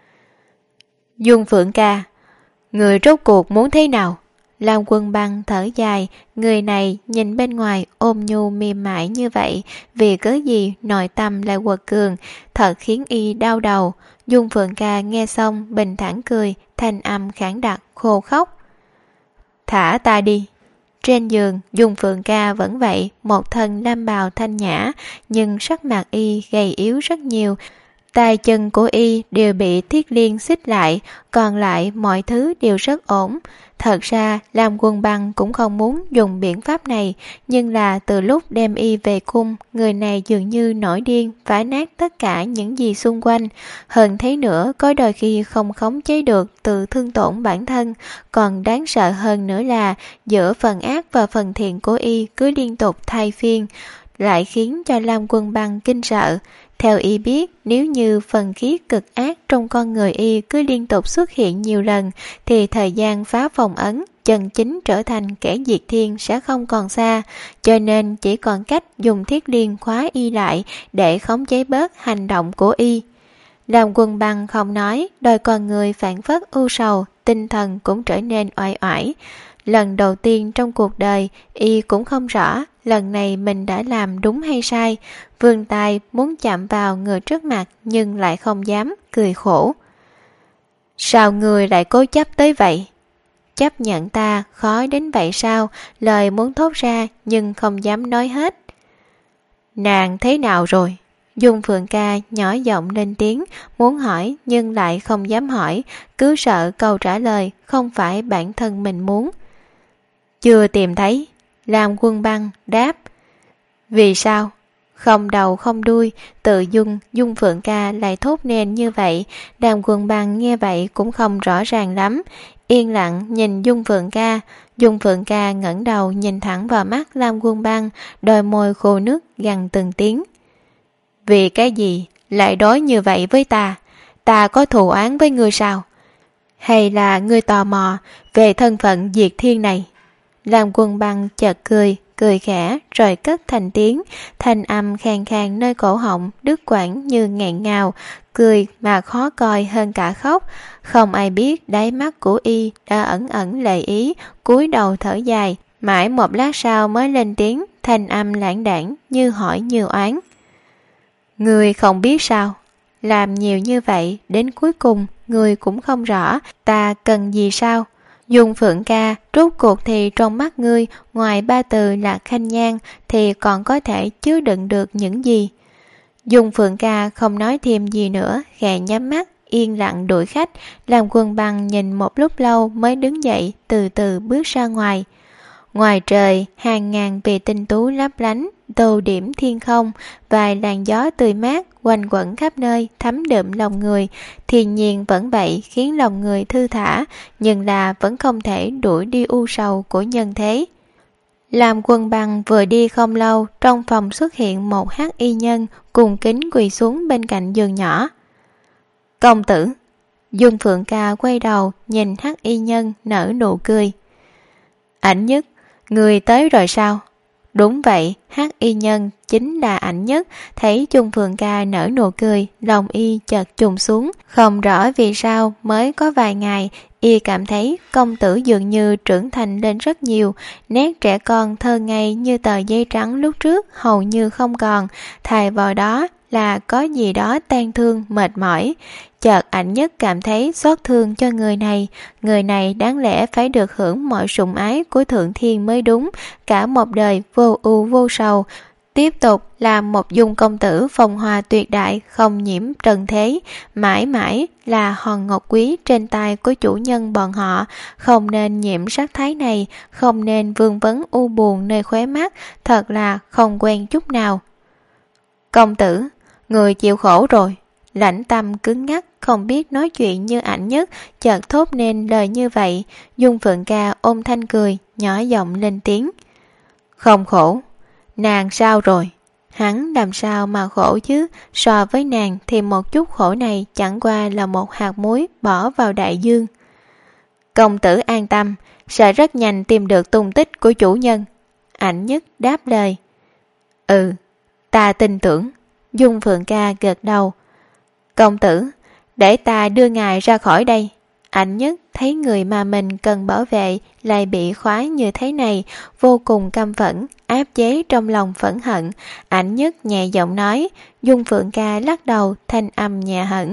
Dung Phượng Ca, người rốt cuộc muốn thế nào? Làm Quân Băng thở dài, người này nhìn bên ngoài ôm nhu mềm mại như vậy, vì cớ gì nội tâm lại quật cường, thật khiến y đau đầu. Dung Phượng Ca nghe xong bình thản cười, thanh âm khản đặc khô khóc. Thả ta đi. Trên giường, Dung Phượng Ca vẫn vậy, một thân lam bào thanh nhã, nhưng sắc mặt y gầy yếu rất nhiều. Tay chân của y đều bị thiết liên xích lại, còn lại mọi thứ đều rất ổn. Thật ra Lam Quân Băng cũng không muốn dùng biện pháp này, nhưng là từ lúc đem y về cung, người này dường như nổi điên, phá nát tất cả những gì xung quanh. Hơn thế nữa, có đôi khi không khống chế được tự thương tổn bản thân. Còn đáng sợ hơn nữa là giữa phần ác và phần thiện của y cứ liên tục thay phiên, lại khiến cho Lam Quân Băng kinh sợ. Theo y biết, nếu như phần khí cực ác trong con người y cứ liên tục xuất hiện nhiều lần, thì thời gian phá phòng ấn, chân chính trở thành kẻ diệt thiên sẽ không còn xa, cho nên chỉ còn cách dùng thiết liên khóa y lại để khống chế bớt hành động của y. Làm Quân Băng không nói, đôi con người phản phất u sầu, tinh thần cũng trở nên oải oải. Lần đầu tiên trong cuộc đời, y cũng không rõ lần này mình đã làm đúng hay sai. Vươn tay muốn chạm vào người trước mặt nhưng lại không dám, cười khổ. Sao người lại cố chấp tới vậy? Chấp nhận ta khó đến vậy sao? Lời muốn thốt ra nhưng không dám nói hết. Nàng thế nào rồi? Dung Phượng Ca nhỏ giọng lên tiếng, muốn hỏi nhưng lại không dám hỏi, cứ sợ câu trả lời không phải bản thân mình muốn. Chưa tìm thấy. Làm Quân Băng đáp. Vì sao? Không đầu không đuôi, tự Dung Phượng Ca lại thốt nên như vậy. Đàm Quân Băng nghe vậy cũng không rõ ràng lắm, yên lặng nhìn Dung Phượng Ca. Dung Phượng Ca ngẩng đầu nhìn thẳng vào mắt Lam Quân Băng, đôi môi khô nước gằn từng tiếng. Vì cái gì lại đối như vậy với ta? Ta có thù oán với ngươi sao? Hay là ngươi tò mò về thân phận diệt thiên này? Lam Quân Băng chợt cười khẽ rồi cất thành tiếng, thanh âm khàn khàn nơi cổ họng đứt quãng như nghẹn ngào, cười mà khó coi hơn cả khóc. Không ai biết đáy mắt của y đã ẩn ẩn lệ ý, cúi đầu thở dài, mãi một lát sau mới lên tiếng, thanh âm lãng đãng như hỏi như oán. Ngươi không biết sao? Làm nhiều như vậy, đến cuối cùng ngươi cũng không rõ ta cần gì sao? Dung Phượng ca, rốt cuộc thì trong mắt ngươi, ngoài ba từ là khanh nhan thì còn có thể chứa đựng được những gì? Dung Phượng ca không nói thêm gì nữa, khẽ nhắm mắt, yên lặng đuổi khách. Lam Quân Băng nhìn một lúc lâu mới đứng dậy, từ từ bước ra ngoài. Ngoài trời, hàng ngàn vì tinh tú lấp lánh, tô điểm thiên không, vài làn gió tươi mát quanh quẩn khắp nơi thấm đượm lòng người. Thiên nhiên vẫn vậy khiến lòng người thư thả, nhưng là vẫn không thể đuổi đi u sầu của nhân thế. Lam Quân Băng vừa đi không lâu, trong phòng xuất hiện một hắc y nhân cùng kính quỳ xuống bên cạnh giường nhỏ. Công tử! Dung Phượng ca quay đầu nhìn hắc y nhân nở nụ cười. Ảnh Nhất, người tới rồi sao? Đúng vậy, hắc y nhân chính là Ảnh Nhất. Thấy Dung Phượng ca nở nụ cười, lòng y chợt trùng xuống. Không rõ vì sao mới có vài ngày, y cảm thấy công tử dường như trưởng thành lên rất nhiều. Nét trẻ con thơ ngây như tờ giấy trắng lúc trước hầu như không còn, thay vào đó là có gì đó tan thương mệt mỏi. Chợt Ảnh Nhất cảm thấy xót thương cho người này đáng lẽ phải được hưởng mọi sủng ái của thượng thiên mới đúng, cả một đời vô ưu vô sầu, tiếp tục làm một Dung công tử phong hoa tuyệt đại không nhiễm trần thế, mãi mãi là hòn ngọc quý trên tay của chủ nhân bọn họ. Không nên nhiễm sắc thái này, không nên vương vấn u buồn nơi khóe mắt, thật là không quen chút nào. Công tử, người chịu khổ rồi. Lãnh Tâm cứng ngắc không biết nói chuyện như Ảnh Nhất, chợt thốt nên lời như vậy. Dung Phượng ca ôm thanh cười, nhỏ giọng lên tiếng. Không khổ. Nàng sao rồi? Hắn làm sao mà khổ chứ? So với nàng thì một chút khổ này chẳng qua là một hạt muối bỏ vào đại dương. Công tử an tâm, sẽ rất nhanh tìm được tung tích của chủ nhân. Ảnh Nhất đáp lời. Ừ, ta tin tưởng. Dung Phượng ca gật đầu. Công tử, để ta đưa ngài ra khỏi đây. Ảnh Nhất thấy người mà mình cần bảo vệ lại bị khóa như thế này, vô cùng căm phẫn, áp chế trong lòng phẫn hận. Ảnh Nhất nhẹ giọng nói. Dung Phượng ca lắc đầu, thanh âm nhẹ hẳn.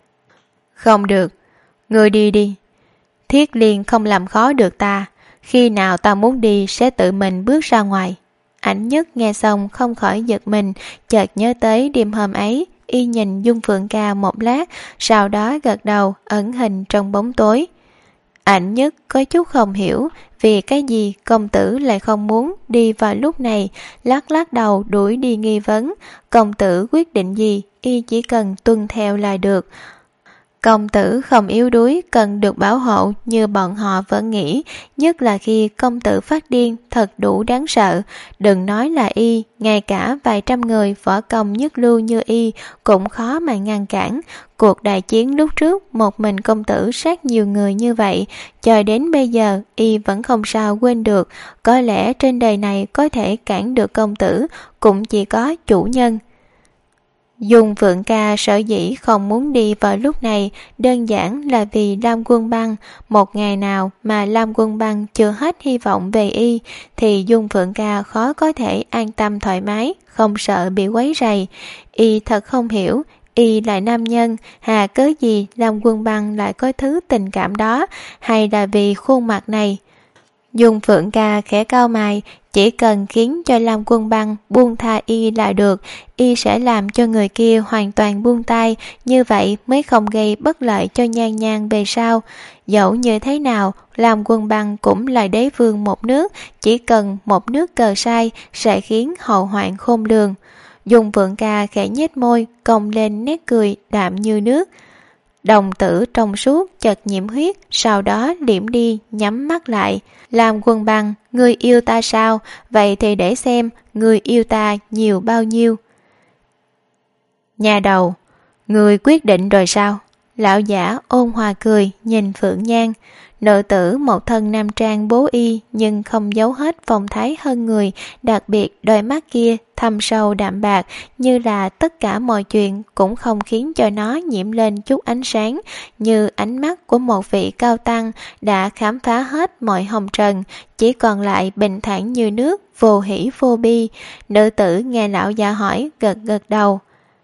Không được, người đi đi. Thiết Liên không làm khó được ta, khi nào ta muốn đi sẽ tự mình bước ra ngoài. Ảnh Nhất nghe xong không khỏi giật mình, chợt nhớ tới đêm hôm ấy. Y nhìn Dung Phượng ca một lát, sau đó gật đầu ẩn hình trong bóng tối. Ảnh Nhất có chút không hiểu vì cái gì công tử lại không muốn đi vào lúc này, lắc đầu đuổi đi nghi vấn. Công tử quyết định gì, y chỉ cần tuân theo là được. Công tử không yếu đuối, cần được bảo hộ như bọn họ vẫn nghĩ, nhất là khi công tử phát điên thật đủ đáng sợ. Đừng nói là y, ngay cả vài trăm người võ công nhất lưu như y cũng khó mà ngăn cản. Cuộc đại chiến lúc trước, một mình công tử sát nhiều người như vậy, cho đến bây giờ y vẫn không sao quên được. Có lẽ trên đời này có thể cản được công tử cũng chỉ có chủ nhân. Dung Phượng ca sở dĩ không muốn đi vào lúc này đơn giản là vì Lam Quân Băng. Một ngày nào mà Lam Quân Băng chưa hết hy vọng về y thì Dung Phượng ca khó có thể an tâm thoải mái, không sợ bị quấy rầy. Y thật không hiểu, y là nam nhân, hà cớ gì Lam Quân Băng lại có thứ tình cảm đó, hay là vì khuôn mặt này? Dung Phượng ca khẽ cau mày, chỉ cần khiến cho Lam Quân Băng buông tha y là được, y sẽ làm cho người kia hoàn toàn buông tay, như vậy mới không gây bất lợi cho Nhan Nhan về sau. Dẫu như thế nào, Lam Quân Băng cũng là đế vương một nước, chỉ cần một nước cờ sai sẽ khiến hậu hoạn khôn lường. Dung Phượng ca khẽ nhếch môi, cong lên nét cười đạm như nước. Đồng tử trong suốt chợt nhiễm huyết, sau đó liễm đi, nhắm mắt lại. Lam Quân Băng, ngươi yêu ta sao? Vậy thì để xem ngươi yêu ta nhiều bao nhiêu. Nhà đầu, ngươi quyết định rồi sao? Lão giả ôn hòa cười nhìn Phượng Nhan. Nữ tử một thân nam trang bố y nhưng không giấu hết phong thái hơn người, đặc biệt đôi mắt kia thâm sâu đạm bạc, như là tất cả mọi chuyện cũng không khiến cho nó nhiễm lên chút ánh sáng, như ánh mắt của một vị cao tăng đã khám phá hết mọi hồng trần, chỉ còn lại bình thản như nước, vô hỷ vô bi. Nữ tử nghe lão giả hỏi, gật gật đầu.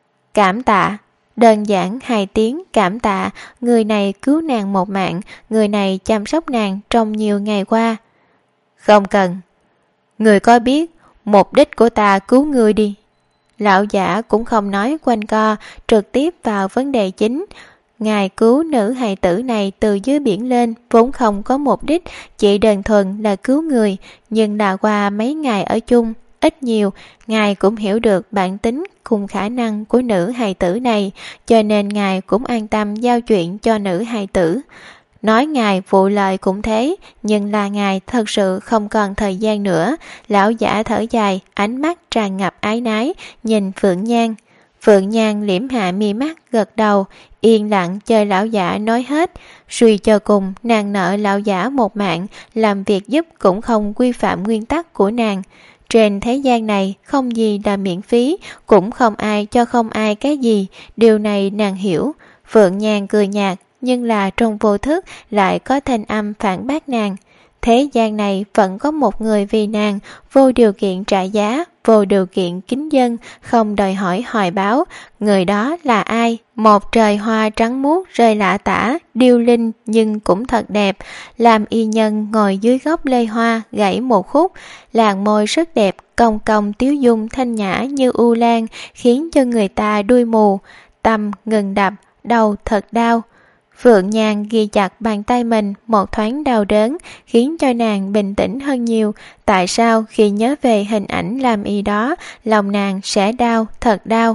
Cảm tạ. Đơn giản 2 tiếng cảm tạ, người này cứu nàng một mạng, người này chăm sóc nàng trong nhiều ngày qua. Không cần. Người có biết mục đích của ta cứu người đi. Lão giả cũng không nói quanh co, trực tiếp vào vấn đề chính. Ngài cứu nữ hài tử này từ dưới biển lên vốn không có mục đích, chỉ đơn thuần là cứu người, nhưng đã qua mấy ngày ở chung, ít nhiều Ngài cũng hiểu được bản tính cùng khả năng của nữ hài tử này, cho nên Ngài cũng an tâm giao chuyện cho nữ hài tử. Nói Ngài vụ lợi cũng thế, nhưng là Ngài thật sự không còn thời gian nữa. Lão giả thở dài, ánh mắt tràn ngập ái nái, nhìn Phượng Nhan. Phượng Nhan liễm hạ mi mắt, gật đầu, yên lặng chờ lão giả nói hết. Suy cho cùng, nàng nợ lão giả một mạng, làm việc giúp cũng không quy phạm nguyên tắc của nàng. Trên thế gian này không gì là miễn phí, cũng không ai cho không ai cái gì, điều này nàng hiểu. Phượng Nhan cười nhạt, nhưng là trong vô thức lại có thanh âm phản bác nàng. Thế gian này vẫn có một người vì nàng vô điều kiện trả giá, vô điều kiện kính dân, không đòi hỏi hồi báo. Người đó là ai? Một trời hoa trắng muốt rơi lả tả, điêu linh nhưng cũng thật đẹp. Làm y nhân ngồi dưới gốc lê hoa gãy một khúc, làn môi rất đẹp, cong cong tiếu dung thanh nhã như u lan, khiến cho người ta đuôi mù. Tâm ngừng đập, đầu thật đau. Phượng Nhan ghi chặt bàn tay mình, một thoáng đau đớn khiến cho nàng bình tĩnh hơn nhiều. Tại sao khi nhớ về hình ảnh làm y đó, lòng nàng sẽ đau, thật đau.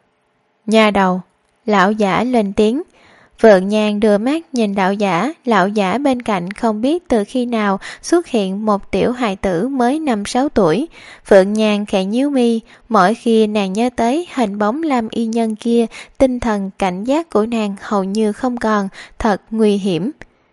Nha đầu, lão giả lên tiếng. Phượng Nhan đưa mắt nhìn lão giả bên cạnh không biết từ khi nào xuất hiện một tiểu hài tử mới 5-6 tuổi. Phượng Nhan khẽ nhíu mi, mỗi khi nàng nhớ tới hình bóng Lam y nhân kia, tinh thần cảnh giác của nàng hầu như không còn, thật nguy hiểm.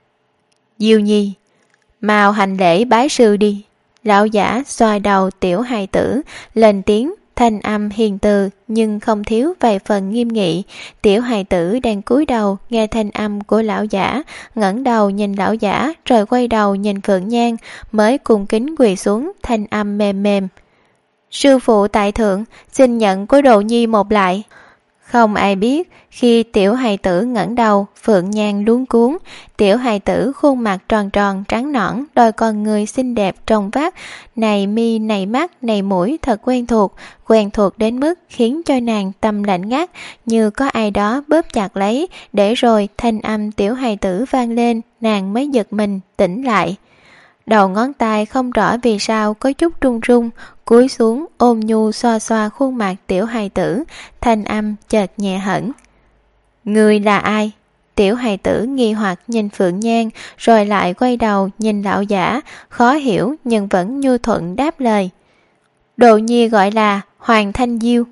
Diêu Nhi, mau hành lễ bái sư đi. Lão giả xoa đầu tiểu hài tử, lên tiếng. Thanh âm hiền từ nhưng không thiếu vài phần nghiêm nghị. Tiểu hài tử đang cúi đầu nghe thanh âm của lão giả, ngẩng đầu nhìn lão giả rồi quay đầu nhìn Phượng Nhan, mới cung kính quỳ xuống, thanh âm mềm mềm. Sư phụ tại thượng, xin nhận của đồ nhi một lại. Không ai biết, khi tiểu hài tử ngẩng đầu, Phượng Nhan luống cuống. Tiểu hài tử khuôn mặt tròn tròn trắng nõn, đôi con người xinh đẹp trong vắt, này mi này mắt này mũi thật quen thuộc đến mức khiến cho nàng tâm lạnh ngắt, như có ai đó bóp chặt lấy, để rồi thanh âm tiểu hài tử vang lên, nàng mới giật mình tỉnh lại. Đầu ngón tay không rõ vì sao có chút run run, cúi xuống ôm nhu xoa xoa khuôn mặt tiểu hài tử, thanh âm chợt nhẹ hẳn. Người là ai? Tiểu hài tử nghi hoặc nhìn Phượng Nhan, rồi lại quay đầu nhìn lão giả, khó hiểu nhưng vẫn nhu thuận đáp lời. Đồ nhi gọi là Hoàng Thanh Diêu.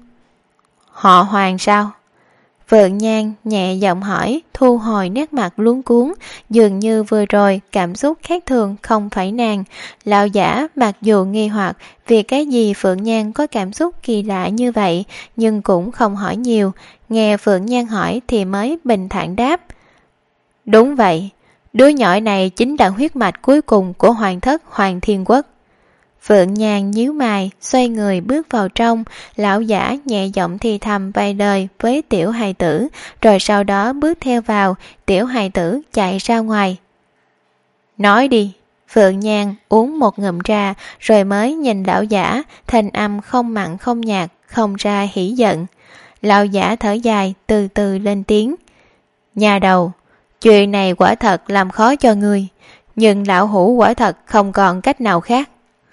Họ Hoàng sao? Phượng Nhan nhẹ giọng hỏi, thu hồi nét mặt luống cuống, dường như vừa rồi cảm xúc khác thường không phải nàng. Lão giả mặc dù nghi hoặc vì cái gì Phượng Nhan có cảm xúc kỳ lạ như vậy, nhưng cũng không hỏi nhiều. Nghe Phượng Nhan hỏi thì mới bình thản đáp. Đúng vậy, đứa nhỏ này chính là huyết mạch cuối cùng của hoàng thất Hoàng Thiên Quốc. Phượng Nhan nhíu mày, xoay người bước vào trong, lão giả nhẹ giọng thì thầm vài lời với tiểu hài tử, rồi sau đó bước theo vào, tiểu hài tử chạy ra ngoài. Nói đi. Phượng Nhan uống một ngụm trà, rồi mới nhìn lão giả, thanh âm không mặn không nhạt, không ra hỉ giận. Lão giả thở dài, từ từ lên tiếng. Nhà đầu, chuyện này quả thật làm khó cho ngươi, nhưng lão hủ quả thật không còn cách nào khác.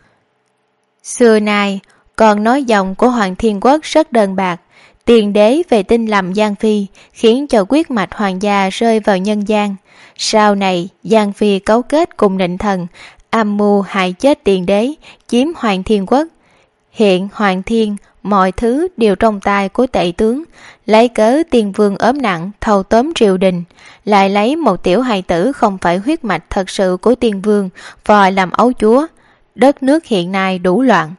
Xưa nay, còn nói dòng của Hoàng Thiên Quốc rất đơn bạc, tiền đế về tin lầm Giang Phi, khiến cho quyết mạch hoàng gia rơi vào nhân gian. Sau này, Giang Phi cấu kết cùng Định Thần, âm mưu hại chết tiền đế, chiếm Hoàng Thiên Quốc. Hiện Hoàng Thiên mọi thứ đều trong tay của tể tướng, lấy cớ Tiên Vương ốm nặng thâu tóm triều đình, lại lấy một tiểu hài tử không phải huyết mạch thật sự của Tiên Vương vòi làm ấu chúa. Đất nước hiện nay đủ loạn.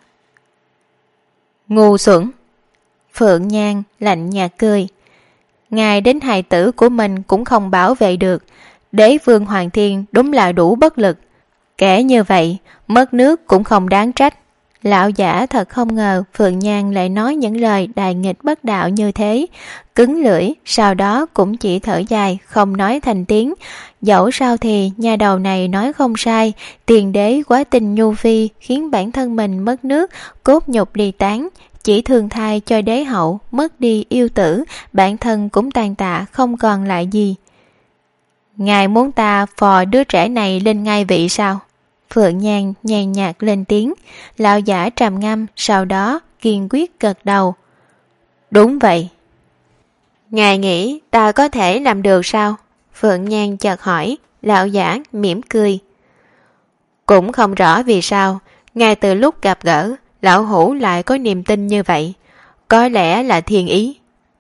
Ngu xuẩn! Phượng Nhan lạnh nhạt cười. Ngài đến hài tử của mình cũng không bảo vệ được, Đế Vương Hoàng Thiên đúng là đủ bất lực. Kẻ như vậy, mất nước cũng không đáng trách. Lão giả thật không ngờ Phượng Nhan lại nói những lời đại nghịch bất đạo như thế, cứng lưỡi, sau đó cũng chỉ thở dài, không nói thành tiếng. Dẫu sao thì nhà đầu này nói không sai, tiền đế quá tình nhu phi khiến bản thân mình mất nước, cốt nhục ly tán, chỉ thường thai cho đế hậu, mất đi yêu tử, bản thân cũng tàn tạ không còn lại gì. Ngài muốn ta phò đứa trẻ này lên ngai vị sao? Phượng Nhan nhàn nhạt lên tiếng. Lão giả trầm ngâm, sau đó kiên quyết gật đầu. Đúng vậy. Ngài nghĩ ta có thể làm được sao? Phượng Nhan chợt hỏi. Lão giả mỉm cười. Cũng không rõ vì sao ngay từ lúc gặp gỡ lão hủ lại có niềm tin như vậy. Có lẽ là thiên ý.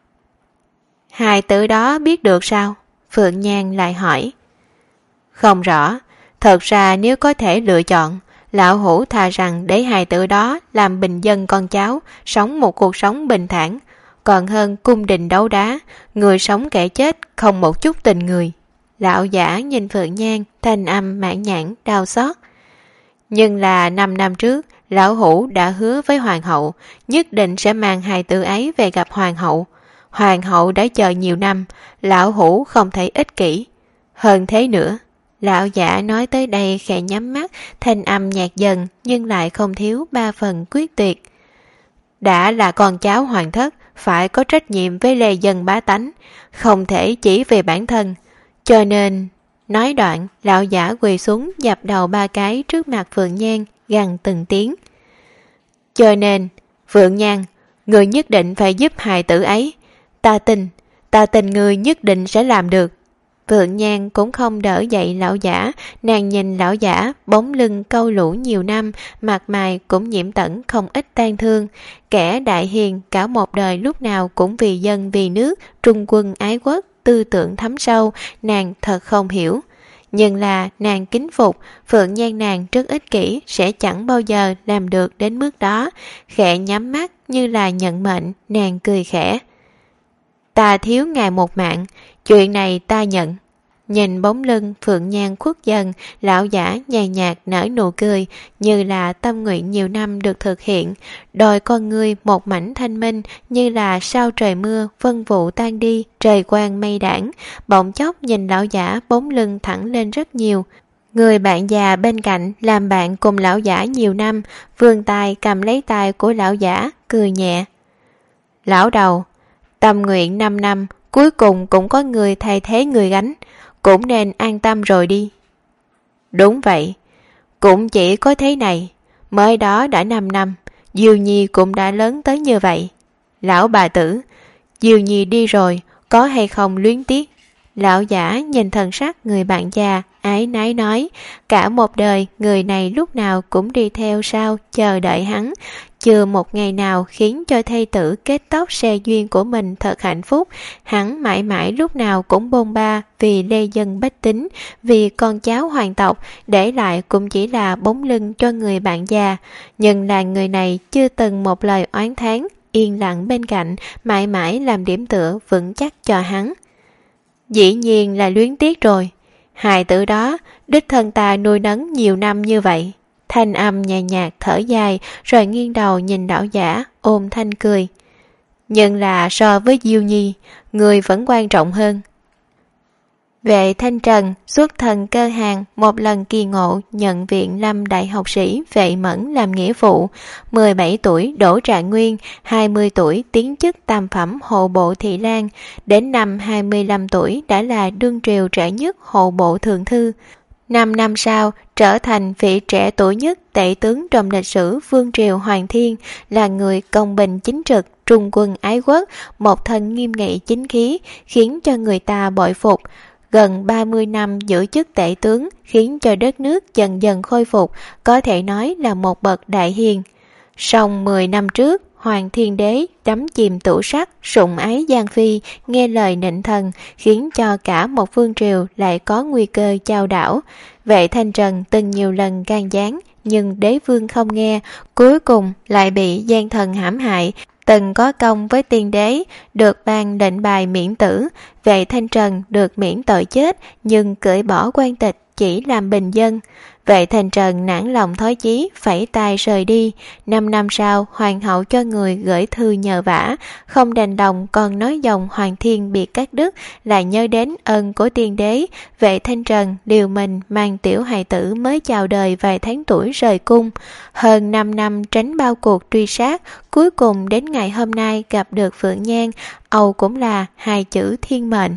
Hài tử đó biết được sao? Phượng Nhan lại hỏi. Không rõ. Thật ra nếu có thể lựa chọn, lão hủ thà rằng để hài tử đó làm bình dân con cháu, sống một cuộc sống bình thản, còn hơn cung đình đấu đá, người sống kẻ chết, không một chút tình người. Lão giả nhìn Phượng Nhan, thanh âm mãn nhãn, đau xót. Nhưng là 5 năm trước, lão hủ đã hứa với hoàng hậu, nhất định sẽ mang hài tử ấy về gặp hoàng hậu. Hoàng hậu đã chờ nhiều năm, lão hủ không thể ích kỷ. Hơn thế nữa, lão giả nói tới đây khẽ nhắm mắt, thanh âm nhạt dần nhưng lại không thiếu 3 phần quyết tuyệt. Đã là con cháu hoàng thất, phải có trách nhiệm với lề dân bá tánh, không thể chỉ về bản thân. Cho nên, nói đoạn, lão giả quỳ xuống dập đầu 3 cái trước mặt Phượng Nhan, gằn từng tiếng. Cho nên, Phượng Nhan, người nhất định phải giúp hài tử ấy. Ta tin người nhất định sẽ làm được. Phượng Nhan cũng không đỡ dậy lão giả, nàng nhìn lão giả, bóng lưng câu lũ nhiều năm, mặt mày cũng nhiễm tẩn không ít tang thương. Kẻ đại hiền cả một đời lúc nào cũng vì dân vì nước, trung quân ái quốc, tư tưởng thấm sâu, nàng thật không hiểu. Nhưng là nàng kính phục, Phượng Nhan nàng rất ích kỷ, sẽ chẳng bao giờ làm được đến mức đó. Khẽ nhắm mắt như là nhận mệnh, nàng cười khẽ. Ta thiếu ngài một mạng, chuyện này ta nhận. Nhìn bóng lưng Phượng Nhan khuất dần, lão giả nhàn nhạt nở nụ cười, như là tâm nguyện nhiều năm được thực hiện. Đôi con ngươi một mảnh thanh minh, như là sao trời mưa, vân vụ tan đi, trời quang mây đãng. Bỗng chốc nhìn lão giả bóng lưng thẳng lên rất nhiều. Người bạn già bên cạnh làm bạn cùng lão giả nhiều năm, vươn tay cầm lấy tay của lão giả, cười nhẹ. Lão đầu, tâm nguyện 5 năm, cuối cùng cũng có người thay thế người gánh, cũng nên an tâm rồi đi. Đúng vậy, cũng chỉ có thế này, mới đó đã 5 năm, Diêu Nhi cũng đã lớn tới như vậy. Lão bà tử, Diêu Nhi đi rồi, có hay không luyến tiếc? Lão giả nhìn thần sắc người bạn già, ái nái nói, cả một đời người này lúc nào cũng đi theo sau chờ đợi hắn, chưa một ngày nào khiến cho thê tử kết tóc xe duyên của mình thật hạnh phúc. Hắn mãi mãi lúc nào cũng bôn ba vì lê dân bách tính, vì con cháu hoàng tộc, để lại cũng chỉ là bóng lưng cho người bạn già. Nhưng là người này chưa từng một lời oán thán, yên lặng bên cạnh, mãi mãi làm điểm tựa vững chắc cho hắn. Dĩ nhiên là luyến tiếc rồi. Hài tử đó, đích thân ta nuôi nấng nhiều năm như vậy. Thanh âm nhàn nhạt thở dài, rồi nghiêng đầu nhìn lão giả, ôm thanh cười. Nhưng là so với Diêu Nhi, người vẫn quan trọng hơn. Vệ Thanh Trần xuất thần cơ hàng, một lần kỳ ngộ nhận viện lâm đại học sĩ Vệ Mẫn làm nghĩa vụ. 17 tuổi đỗ trạng nguyên, 20 tuổi tiến chức tam phẩm hộ bộ thị lang, đến năm 25 tuổi đã là đương triều trẻ nhất hộ bộ thượng thư. 5 năm sau trở thành vị trẻ tuổi nhất tể tướng trong lịch sử vương triều Hoàng Thiên, là người công bình chính trực, trung quân ái quốc, một thân nghiêm nghị chính khí, khiến cho người ta bội phục. Gần 30 năm giữ chức tể tướng khiến cho đất nước dần dần khôi phục, có thể nói là một bậc đại hiền. Song 10 năm trước, Hoàng Thiên Đế đắm chìm tủ sắc, sủng ái Giang Phi, nghe lời nịnh thần, khiến cho cả một vương triều lại có nguy cơ chao đảo. Vệ Thanh Trần từng nhiều lần can gián, nhưng đế vương không nghe, cuối cùng lại bị gian thần hãm hại. Từng có công với tiên đế, được ban lệnh bài miễn tử. Vệ Thanh Trần được miễn tội chết, nhưng cởi bỏ quan tịch, chỉ làm bình dân. Vệ Thanh Trần nản lòng thói chí, phẩy tay rời đi. 5 năm sau, hoàng hậu cho người gửi thư nhờ vả, không đành lòng còn nói dòng Hoàng Thiên bị cắt đứt, lại nhớ đến ơn của tiên đế. Vệ Thanh Trần liều mình mang tiểu hài tử mới chào đời vài tháng tuổi rời cung. Hơn 5 năm tránh bao cuộc truy sát, cuối cùng đến ngày hôm nay gặp được Phượng Nhan, âu cũng là 2 chữ thiên mệnh.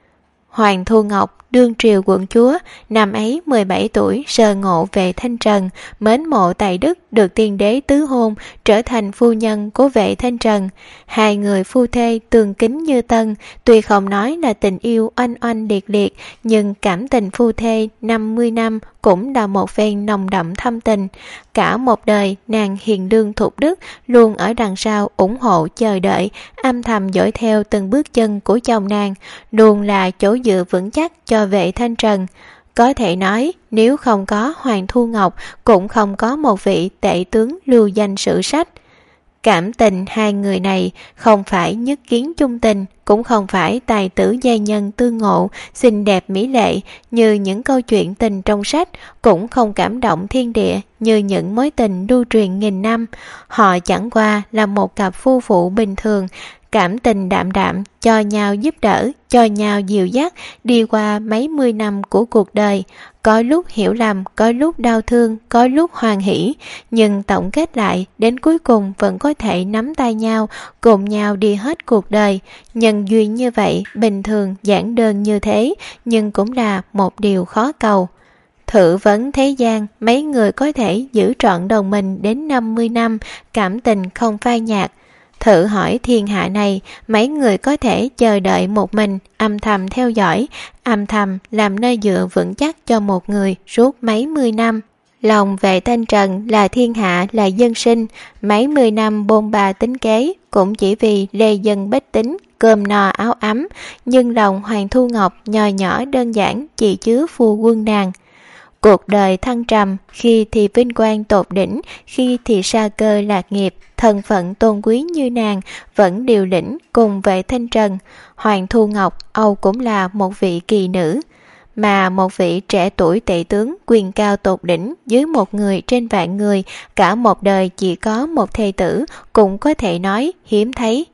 Hoàng Thu Ngọc đương triều quận chúa, năm ấy 17 tuổi, sơ ngộ Vệ Thanh Trần, mến mộ tài đức, được tiên đế tứ hôn, trở thành phu nhân của Vệ Thanh Trần. 2 người phu thê tương kính như tân, tuy không nói là tình yêu oanh oanh liệt liệt, nhưng cảm tình phu thê 50 năm cũng là một phen nồng đậm thâm tình. Cả một đời, nàng hiền lương thục đức, luôn ở đằng sau ủng hộ chờ đợi, âm thầm dõi theo từng bước chân của chồng nàng, luôn là chỗ dựa vững chắc cho Vệ Thanh Trần. Có thể nói, nếu không có Hoàng Thu Ngọc, cũng không có một vị tể tướng lưu danh sử sách. Cảm tình 2 người này không phải nhất kiến chung tình, cũng không phải tài tử giai nhân tương ngộ, xinh đẹp mỹ lệ như những câu chuyện tình trong sách, cũng không cảm động thiên địa như những mối tình lưu truyền nghìn năm. Họ chẳng qua là một cặp phu phụ bình thường, cảm tình đạm đạm, cho nhau giúp đỡ, cho nhau dìu dắt, đi qua mấy mươi năm của cuộc đời. Có lúc hiểu lầm, có lúc đau thương, có lúc hoan hỷ, nhưng tổng kết lại, đến cuối cùng vẫn có thể nắm tay nhau, cùng nhau đi hết cuộc đời. Nhân duyên như vậy, bình thường, giản đơn như thế, nhưng cũng là một điều khó cầu. Thử vấn thế gian, mấy người có thể giữ trọn đồng mình đến 50 năm, cảm tình không phai nhạt. Thử hỏi thiên hạ này, mấy người có thể chờ đợi một mình, âm thầm theo dõi, âm thầm làm nơi dựa vững chắc cho một người suốt mấy mươi năm. Lòng Vệ Thanh Trần là thiên hạ là dân sinh, mấy mươi năm bôn ba tính kế, cũng chỉ vì lê dân bách tính, cơm no áo ấm, nhưng lòng Hoàng Thu Ngọc nhỏ nhỏ đơn giản chỉ chứa phu quân nàng. Cuộc đời thăng trầm, khi thì vinh quang tột đỉnh, khi thì sa cơ lạc nghiệp, thân phận tôn quý như nàng vẫn điều lĩnh cùng Vệ Thanh Trần. Hoàng Thu Ngọc âu cũng là một vị kỳ nữ, mà một vị trẻ tuổi tể tướng quyền cao tột đỉnh dưới một người trên vạn người, cả một đời chỉ có một thê tử, cũng có thể nói hiếm thấy.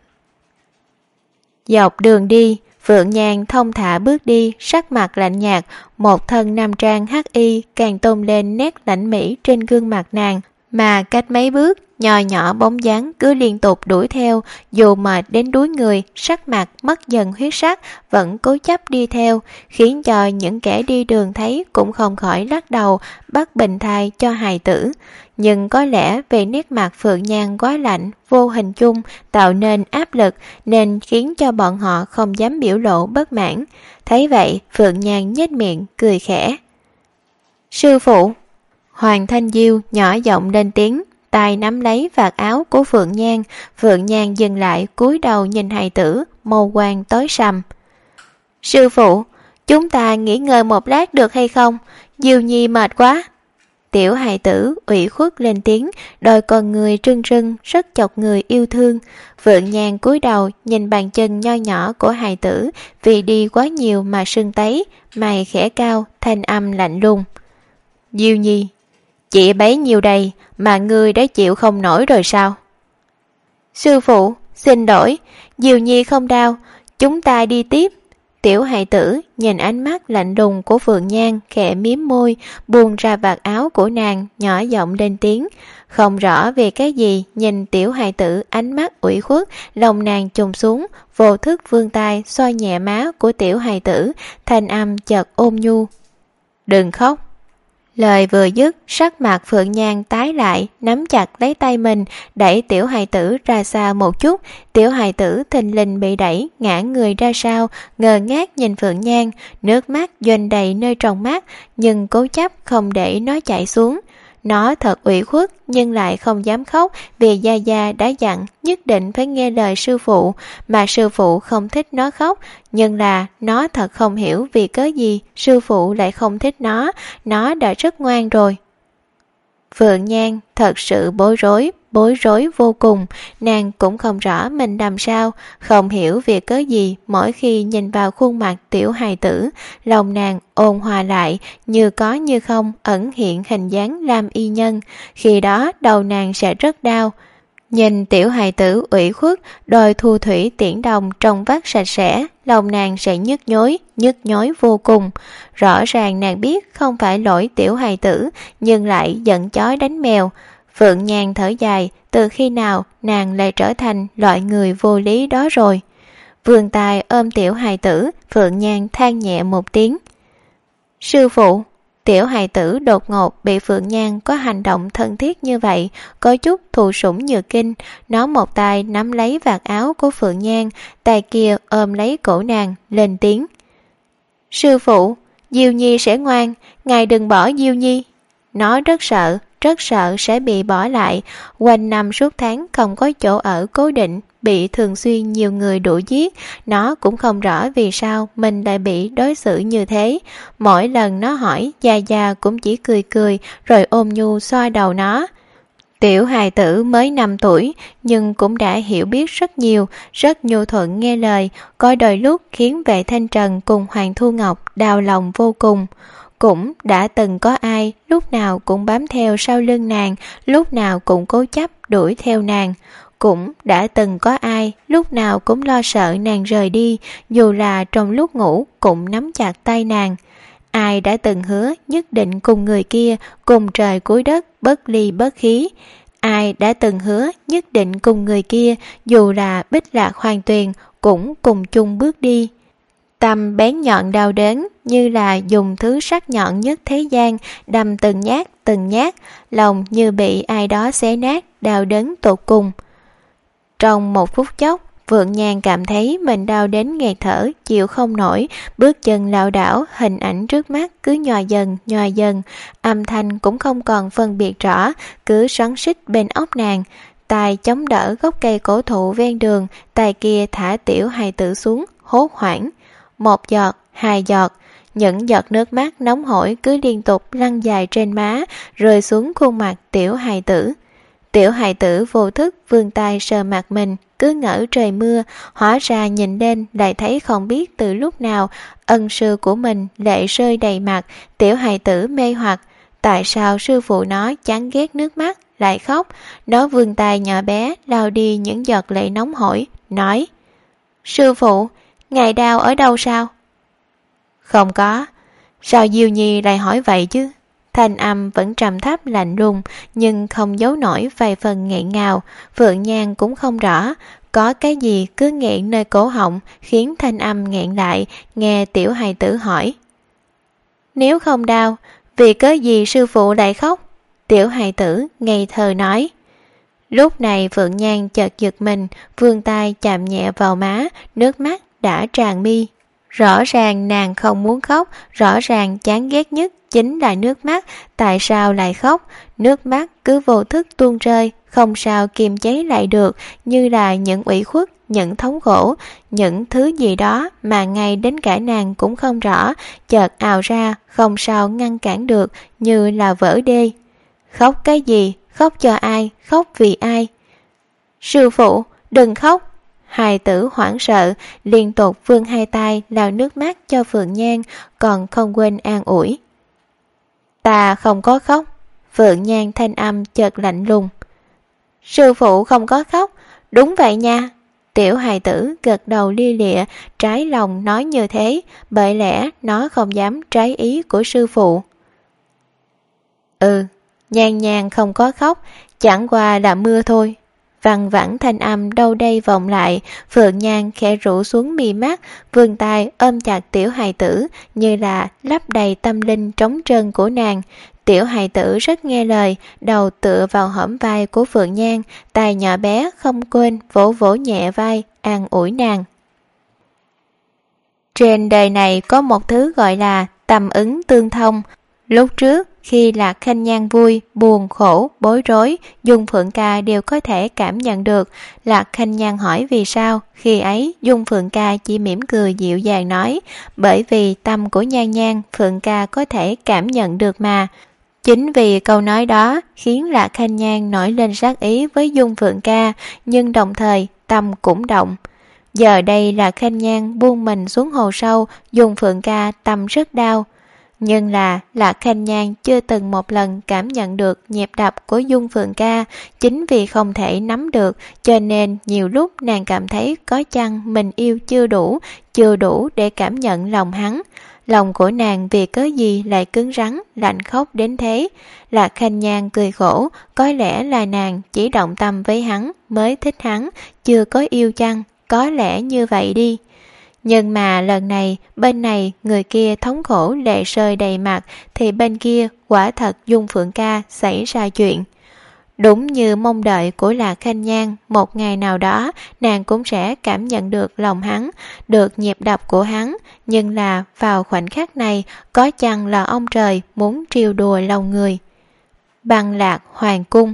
Dọc đường đi, Phượng Nhan thông thả bước đi, sắc mặt lạnh nhạt, một thân nam trang hắc y càng tôn lên nét lãnh mỹ trên gương mặt nàng, mà cách mấy bước, nhỏ nhỏ bóng dáng cứ liên tục đuổi theo, dù mệt đến đuối người, sắc mặt mất dần huyết sắc, vẫn cố chấp đi theo, khiến cho những kẻ đi đường thấy cũng không khỏi lắc đầu, bắt bình thai cho hài tử. Nhưng có lẽ về nét mặt Phượng Nhan quá lạnh, vô hình chung, tạo nên áp lực, nên khiến cho bọn họ không dám biểu lộ bất mãn. Thấy vậy, Phượng Nhan nhếch miệng, cười khẽ. Sư phụ! Hoàng Thanh Diêu nhỏ giọng lên tiếng, tay nắm lấy vạt áo của Phượng Nhan. Phượng Nhan dừng lại, cúi đầu nhìn hài tử, mâu quang tối sầm. Sư phụ, chúng ta nghỉ ngơi một lát được hay không? Diêu Nhi mệt quá. Tiểu hài tử ủy khuất lên tiếng, đôi con người trưng trưng, rất chọc người yêu thương. Phượng Nhan cúi đầu nhìn bàn chân nho nhỏ của hài tử, vì đi quá nhiều mà sưng tấy, mày khẽ cao, thanh âm lạnh lùng. Diêu Nhi, chị bấy nhiêu đây mà ngươi đã chịu không nổi rồi sao? Sư phụ, xin lỗi, Diêu Nhi không đau, chúng ta đi tiếp. Tiểu hài tử nhìn ánh mắt lạnh lùng của Phượng Nhan, khẽ mím môi, buông ra vạt áo của nàng, nhỏ giọng lên tiếng. Không rõ về cái gì, nhìn tiểu hài tử ánh mắt ủy khuất, lòng nàng trùng xuống, vô thức vươn tay xoa nhẹ má của tiểu hài tử, thanh âm chợt ôn nhu. Đừng khóc. Lời vừa dứt, sắc mặt Phượng Nhan tái lại, nắm chặt lấy tay mình, đẩy tiểu hài tử ra xa một chút. Tiểu hài tử thình lình bị đẩy, ngã người ra sau, ngơ ngác nhìn Phượng Nhan, nước mắt doanh đầy nơi tròng mắt, nhưng cố chấp không để nó chảy xuống. Nó thật ủy khuất nhưng lại không dám khóc vì Gia Gia đã dặn nhất định phải nghe lời sư phụ, mà sư phụ không thích nó khóc. Nhưng là nó thật không hiểu vì cớ gì sư phụ lại không thích nó đã rất ngoan rồi. Phượng Nhan thật sự bối rối vô cùng, nàng cũng không rõ mình làm sao, không hiểu vì cớ gì mỗi khi nhìn vào khuôn mặt tiểu hài tử, lòng nàng ôn hòa lại, như có như không ẩn hiện hình dáng Lam Y Nhân, khi đó đầu nàng sẽ rất đau. Nhìn tiểu hài tử ủy khuất, đôi thu thủy tiễn đồng trong vắt sạch sẽ, lòng nàng sẽ nhức nhối vô cùng. Rõ ràng nàng biết không phải lỗi tiểu hài tử, nhưng lại giận chó đánh mèo. Phượng Nhan thở dài, từ khi nào nàng lại trở thành loại người vô lý đó rồi. Vươn tay ôm tiểu hài tử, Phượng Nhan than nhẹ một tiếng. Sư phụ. Tiểu hài tử đột ngột bị Phượng Nhan có hành động thân thiết như vậy, có chút thụ sủng nhược kinh. Nó một tay nắm lấy vạt áo của Phượng Nhan, tay kia ôm lấy cổ nàng, lên tiếng. Sư phụ, Diêu Nhi sẽ ngoan, ngài đừng bỏ Diêu Nhi. Nó rất sợ sẽ bị bỏ lại, quanh năm suốt tháng không có chỗ ở cố định, bị thường xuyên nhiều người đuổi giết. Nó cũng không rõ vì sao mình lại bị đối xử như thế. Mỗi lần nó hỏi, Gia Gia cũng chỉ cười rồi ôm nhu xoa đầu nó. Tiểu hài tử mới 5 tuổi nhưng cũng đã hiểu biết rất nhiều, rất nhu thuận nghe lời, có đôi lúc khiến Vệ Thanh Trần cùng Hoàng Thu Ngọc đau lòng vô cùng. Cũng đã từng có ai lúc nào cũng bám theo sau lưng nàng, lúc nào cũng cố chấp đuổi theo nàng. Cũng đã từng có ai lúc nào cũng lo sợ nàng rời đi, dù là trong lúc ngủ cũng nắm chặt tay nàng. Ai đã từng hứa nhất định cùng người kia cùng trời cuối đất bất ly bất khí. Ai đã từng hứa nhất định cùng người kia dù là Bích Lạc Hoàng Tuyền cũng cùng chung bước đi. Tâm bén nhọn đau đớn như là dùng thứ sắc nhọn nhất thế gian đâm từng nhát, lòng như bị ai đó xé nát, đau đớn tột cùng. Trong một phút chốc, Phượng Nhan cảm thấy mình đau đến nghẹt thở, chịu không nổi, bước chân lảo đảo, hình ảnh trước mắt cứ nhòa dần, âm thanh cũng không còn phân biệt rõ, cứ xoắn xít bên óc nàng. Tay chống đỡ gốc cây cổ thụ ven đường, tay kia thả tiểu hài tử xuống, hốt hoảng. 1 giọt, 2 giọt, những giọt nước mắt nóng hổi cứ liên tục lăn dài trên má, rơi xuống khuôn mặt tiểu hài tử. Tiểu hài tử vô thức vươn tay sờ mặt mình, cứ ngỡ trời mưa, hóa ra nhìn lên lại thấy không biết từ lúc nào ân sư của mình lệ rơi đầy mặt. Tiểu hài tử mê hoặc, tại sao sư phụ nó chán ghét nước mắt lại khóc. Nó vươn tay nhỏ bé lau đi những giọt lệ nóng hổi, nói: Sư phụ, ngài đau ở đâu sao? Không có. Sao Diêu Nhi lại hỏi vậy chứ? Thanh âm vẫn trầm thấp lạnh lùng, nhưng không giấu nổi vài phần nghẹn ngào. Phượng Nhan cũng không rõ có cái gì cứ nghẹn nơi cổ họng, khiến thanh âm nghẹn lại. Nghe tiểu hài tử hỏi: Nếu không đau, vì cớ gì sư phụ lại khóc? Tiểu hài tử ngây thơ nói. Lúc này Phượng Nhan chợt giật mình, vươn tay chạm nhẹ vào má, nước mắt đã tràn mi. Rõ ràng nàng không muốn khóc, rõ ràng chán ghét nhất chính là nước mắt, tại sao lại khóc? Nước mắt cứ vô thức tuôn rơi, không sao kiềm chế lại được, như là những ủy khuất, những thống khổ, những thứ gì đó mà ngay đến cả nàng cũng không rõ, chợt ào ra, không sao ngăn cản được, như là vỡ đê. Khóc cái gì? Khóc cho ai? Khóc vì ai? Sư phụ, đừng khóc! Hài tử hoảng sợ, liên tục vươn hai tay lau nước mắt cho Phượng Nhan, còn không quên an ủi. Ta không có khóc. Phượng Nhan thanh âm chợt lạnh lùng. Sư phụ không có khóc. Đúng vậy nha. Tiểu hài tử gật đầu lia lịa, trái lòng nói như thế, bởi lẽ nó không dám trái ý của sư phụ. Nhan Nhan không có khóc, chẳng qua là mưa thôi. Văng vẳng thanh âm đâu đây vọng lại. Phượng Nhan khẽ rũ xuống mi mắt, vươn tay ôm chặt tiểu hài tử, như là lấp đầy tâm linh trống trơn của nàng. Tiểu hài tử rất nghe lời, đầu tựa vào hõm vai của Phượng Nhan, tay nhỏ bé không quên vỗ vỗ nhẹ vai, an ủi nàng. Trên đời này có một thứ gọi là tâm ứng tương thông. Lúc trước, khi Lạc Khanh Nhan vui, buồn, khổ, bối rối, Dung Phượng Ca đều có thể cảm nhận được. Lạc Khanh Nhan hỏi vì sao, khi ấy Dung Phượng Ca chỉ mỉm cười dịu dàng nói, bởi vì tâm của Nhan Nhan, Phượng Ca có thể cảm nhận được mà. Chính vì câu nói đó khiến Lạc Khanh Nhan nổi lên sát ý với Dung Phượng Ca, nhưng đồng thời tâm cũng động. Giờ đây Lạc Khanh Nhan buông mình xuống hồ sâu, Dung Phượng Ca tâm rất đau. Nhưng là Lạc Khanh Nhan chưa từng một lần cảm nhận được nhịp đập của Dung Phượng Ca, chính vì không thể nắm được, cho nên nhiều lúc nàng cảm thấy có chăng mình yêu chưa đủ để cảm nhận lòng hắn. Lòng của nàng vì cớ gì lại cứng rắn, lạnh khóc đến thế. Lạc Khanh Nhan cười khổ, có lẽ là nàng chỉ động tâm với hắn, mới thích hắn, chưa có yêu chăng, có lẽ như vậy đi. Nhưng mà lần này, bên này người kia thống khổ lệ rơi đầy mặt, thì bên kia quả thật Dung Phượng Ca xảy ra chuyện. Đúng như mong đợi của Lạc Khanh Nhan, một ngày nào đó nàng cũng sẽ cảm nhận được lòng hắn, được nhịp đập của hắn, nhưng là vào khoảnh khắc này có chăng là ông trời muốn trêu đùa lòng người. Băng Lạc Hoàng Cung.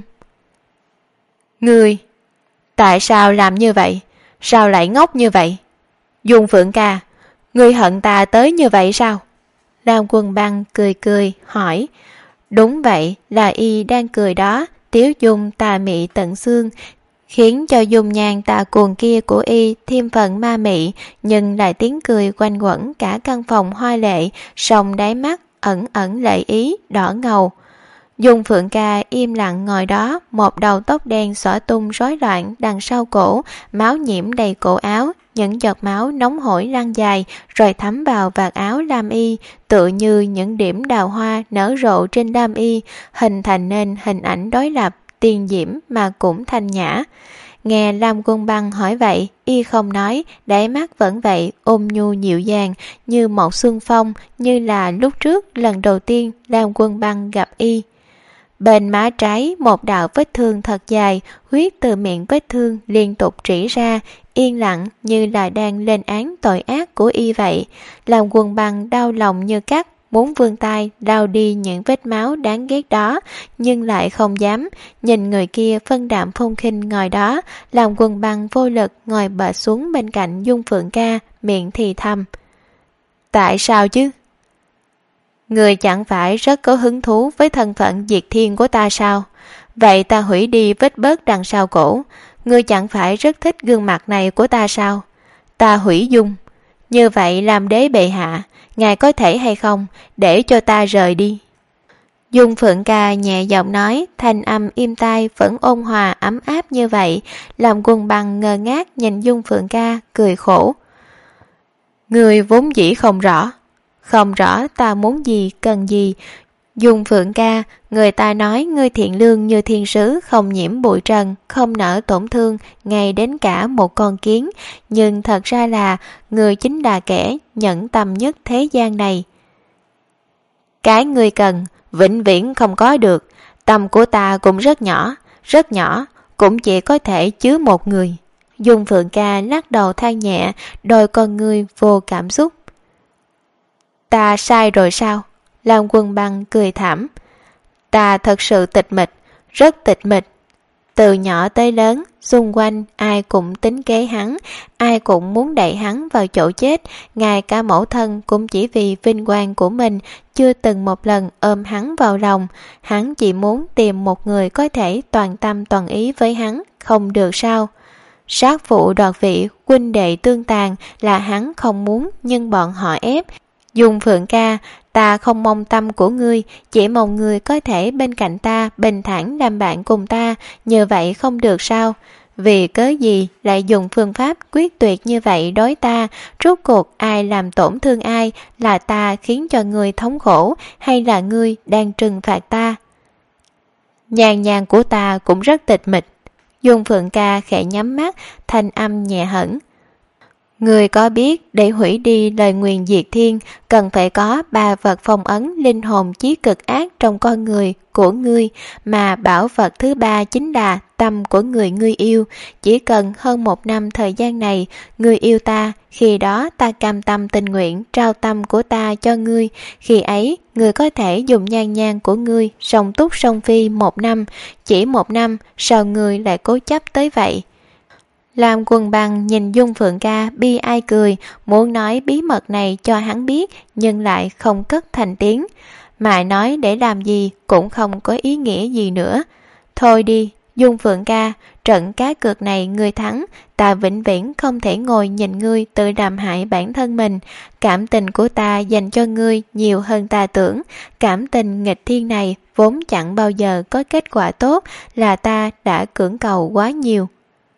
Ngươi, tại sao làm như vậy? Sao lại ngốc như vậy? Dung Phượng Ca, ngươi hận ta tới như vậy sao? Lam Quân Băng cười cười hỏi. Đúng vậy, là y đang cười đó, tiếu dung tà mị tận xương, khiến cho dung nhan tà cuồng kia của y thêm phần ma mị, nhưng lại tiếng cười quanh quẩn cả căn phòng hoa lệ, song đáy mắt ẩn ẩn lệ ý đỏ ngầu. Dung Phượng Ca im lặng ngồi đó, một đầu tóc đen xõa tung rối loạn đằng sau cổ, máu nhiễm đầy cổ áo, những giọt máu nóng hổi lan dài rồi thấm vào vạt áo lam y, tựa như những điểm đào hoa nở rộ trên lam y, hình thành nên hình ảnh đối lập, tiên diễm mà cũng thanh nhã. Nghe Lam Quân Băng hỏi vậy, y không nói, đáy mắt vẫn vậy, ôm nhu dịu dàng, như một xuân phong, như là lúc trước lần đầu tiên Lam Quân Băng gặp y. Bên má trái một đạo vết thương thật dài, huyết từ miệng vết thương liên tục rỉ ra, yên lặng như là đang lên án tội ác của y vậy. Làm Quân Băng đau lòng như cắt, muốn vươn tay lau đi những vết máu đáng ghét đó, nhưng lại không dám. Nhìn người kia phân đạm phong khinh ngồi đó, làm Quân Băng vô lực ngồi bệt xuống bên cạnh Dung Phượng Ca, miệng thì thầm. Tại sao chứ? Người chẳng phải rất có hứng thú với thân phận diệt thiên của ta sao? Vậy ta hủy đi vết bớt đằng sau cổ. Ngươi chẳng phải rất thích gương mặt này của ta sao? Ta hủy dung. Như vậy làm đế bệ hạ, ngài có thể hay không để cho ta rời đi? Dung Phượng Ca nhẹ giọng nói, thanh âm im tai vẫn ôn hòa ấm áp như vậy, làm Quân Băng ngơ ngác nhìn Dung Phượng Ca cười khổ. Ngươi vốn dĩ không rõ ta muốn gì, cần gì. Dung Phượng Ca, người ta nói ngươi thiện lương như thiên sứ, không nhiễm bụi trần, không nỡ tổn thương, ngay đến cả một con kiến. Nhưng thật ra là ngươi chính là kẻ nhẫn tâm nhất thế gian này. Cái ngươi cần, vĩnh viễn không có được. Tâm của ta cũng rất nhỏ, cũng chỉ có thể chứa một người. Dung Phượng Ca lắc đầu than nhẹ, đôi con ngươi vô cảm xúc. Ta sai rồi sao? Lam Quân Băng cười thảm. Ta thật sự tịch mịch, rất tịch mịch. Từ nhỏ tới lớn, xung quanh ai cũng tính kế hắn, ai cũng muốn đẩy hắn vào chỗ chết, ngay cả mẫu thân cũng chỉ vì vinh quang của mình, chưa từng một lần ôm hắn vào lòng. Hắn chỉ muốn tìm một người có thể toàn tâm toàn ý với hắn, không được sao? Sát phụ đoạt vị, huynh đệ tương tàn là hắn không muốn, nhưng bọn họ ép. Dung Phượng Ca, ta không mong tâm của ngươi, chỉ mong ngươi có thể bên cạnh ta, bình thản làm bạn cùng ta, như vậy không được sao? Vì cớ gì lại dùng phương pháp quyết tuyệt như vậy đối ta? Rốt cuộc ai làm tổn thương ai? Là ta khiến cho ngươi thống khổ, hay là ngươi đang trừng phạt ta? Nhàn nhàn của ta cũng rất tịch mịch. Dung Phượng Ca khẽ nhắm mắt, thanh âm nhẹ hẳn. Người có biết để hủy đi lời nguyền diệt thiên cần phải có 3 vật phong ấn linh hồn chí cực ác trong con người của ngươi, mà bảo vật thứ 3 chính là tâm của người ngươi yêu. Chỉ cần hơn 1 năm thời gian này, ngươi yêu ta, khi đó ta cam tâm tình nguyện trao tâm của ta cho ngươi. Khi ấy, ngươi có thể dùng nhan nhang của ngươi song túc song phi 1 năm, chỉ 1 năm, sao ngươi lại cố chấp tới vậy? Lam Quân Băng nhìn Dung Phượng Ca bi ai cười, muốn nói bí mật này cho hắn biết, nhưng lại không cất thành tiếng. Mà nói để làm gì cũng không có ý nghĩa gì nữa. Thôi đi, Dung Phượng Ca, trận cá cược này ngươi thắng, ta vĩnh viễn không thể ngồi nhìn ngươi tự làm hại bản thân mình. Cảm tình của ta dành cho ngươi nhiều hơn ta tưởng. Cảm tình nghịch thiên này vốn chẳng bao giờ có kết quả tốt, là ta đã cưỡng cầu quá nhiều.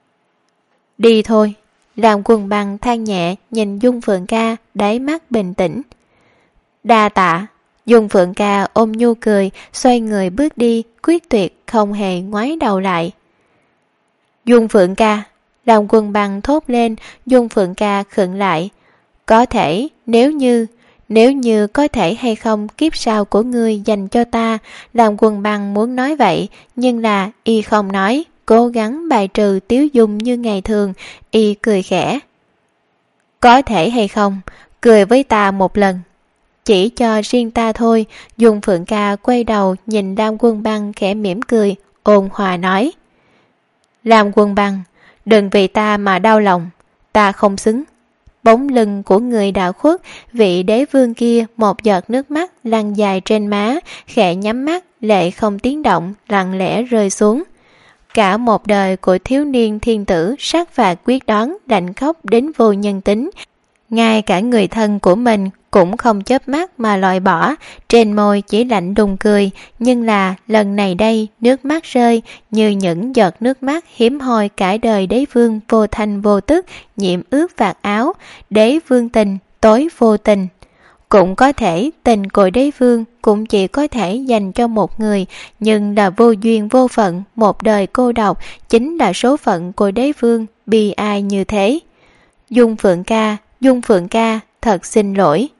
Đi thôi. Lam Quân Băng than nhẹ nhìn Dung Phượng Ca, đáy mắt bình tĩnh. Đa tạ. Dung Phượng Ca ôm nhu cười, xoay người bước đi, quyết tuyệt không hề ngoái đầu lại. Dung Phượng Ca. Lam Quân Băng thốt lên. Dung Phượng Ca khựng lại. Có thể, nếu như có thể hay không kiếp sau của ngươi dành cho ta. Lam Quân Băng muốn nói vậy, nhưng là y không nói, cố gắng bài trừ tiếu dung như ngày thường. Y cười khẽ. Có thể hay không, cười với ta một lần. Chỉ cho riêng ta thôi. Dung Phượng Ca quay đầu nhìn Lam Quân Băng khẽ mỉm cười, ôn hòa nói. Lam Quân Băng, đừng vì ta mà đau lòng, ta không xứng. Bóng lưng của người đã khuất, vị đế vương kia một giọt nước mắt lăn dài trên má, khẽ nhắm mắt, lệ không tiếng động, lặng lẽ rơi xuống. Cả một đời của thiếu niên thiên tử sát phạt quyết đoán, lạnh khóc đến vô nhân tính. Ngay cả người thân của mình cũng không chớp mắt mà loại bỏ, trên môi chỉ lạnh đùng cười. Nhưng là lần này đây, nước mắt rơi như những giọt nước mắt hiếm hoi cả đời đế vương vô thanh vô tức, nhiễm ướt vạt áo. Đế vương tình, tối vô tình. Cũng có thể tình của đế vương cũng chỉ có thể dành cho một người, nhưng là vô duyên vô phận, một đời cô độc chính là số phận của đế vương, bi ai như thế. Dung Phượng Ca, thật xin lỗi.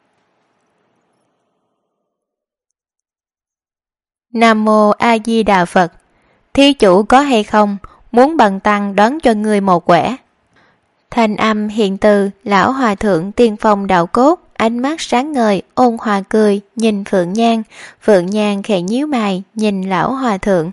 Nam Mô A Di Đà Phật. Thí chủ có hay không, muốn bần tăng đón cho ngươi một quẻ. Thanh âm hiện từ lão hòa thượng tiên phong đạo cốt, ánh mắt sáng ngời, ôn hòa cười, nhìn Phượng Nhan. Phượng Nhan khẽ nhíu mày, nhìn lão hòa thượng.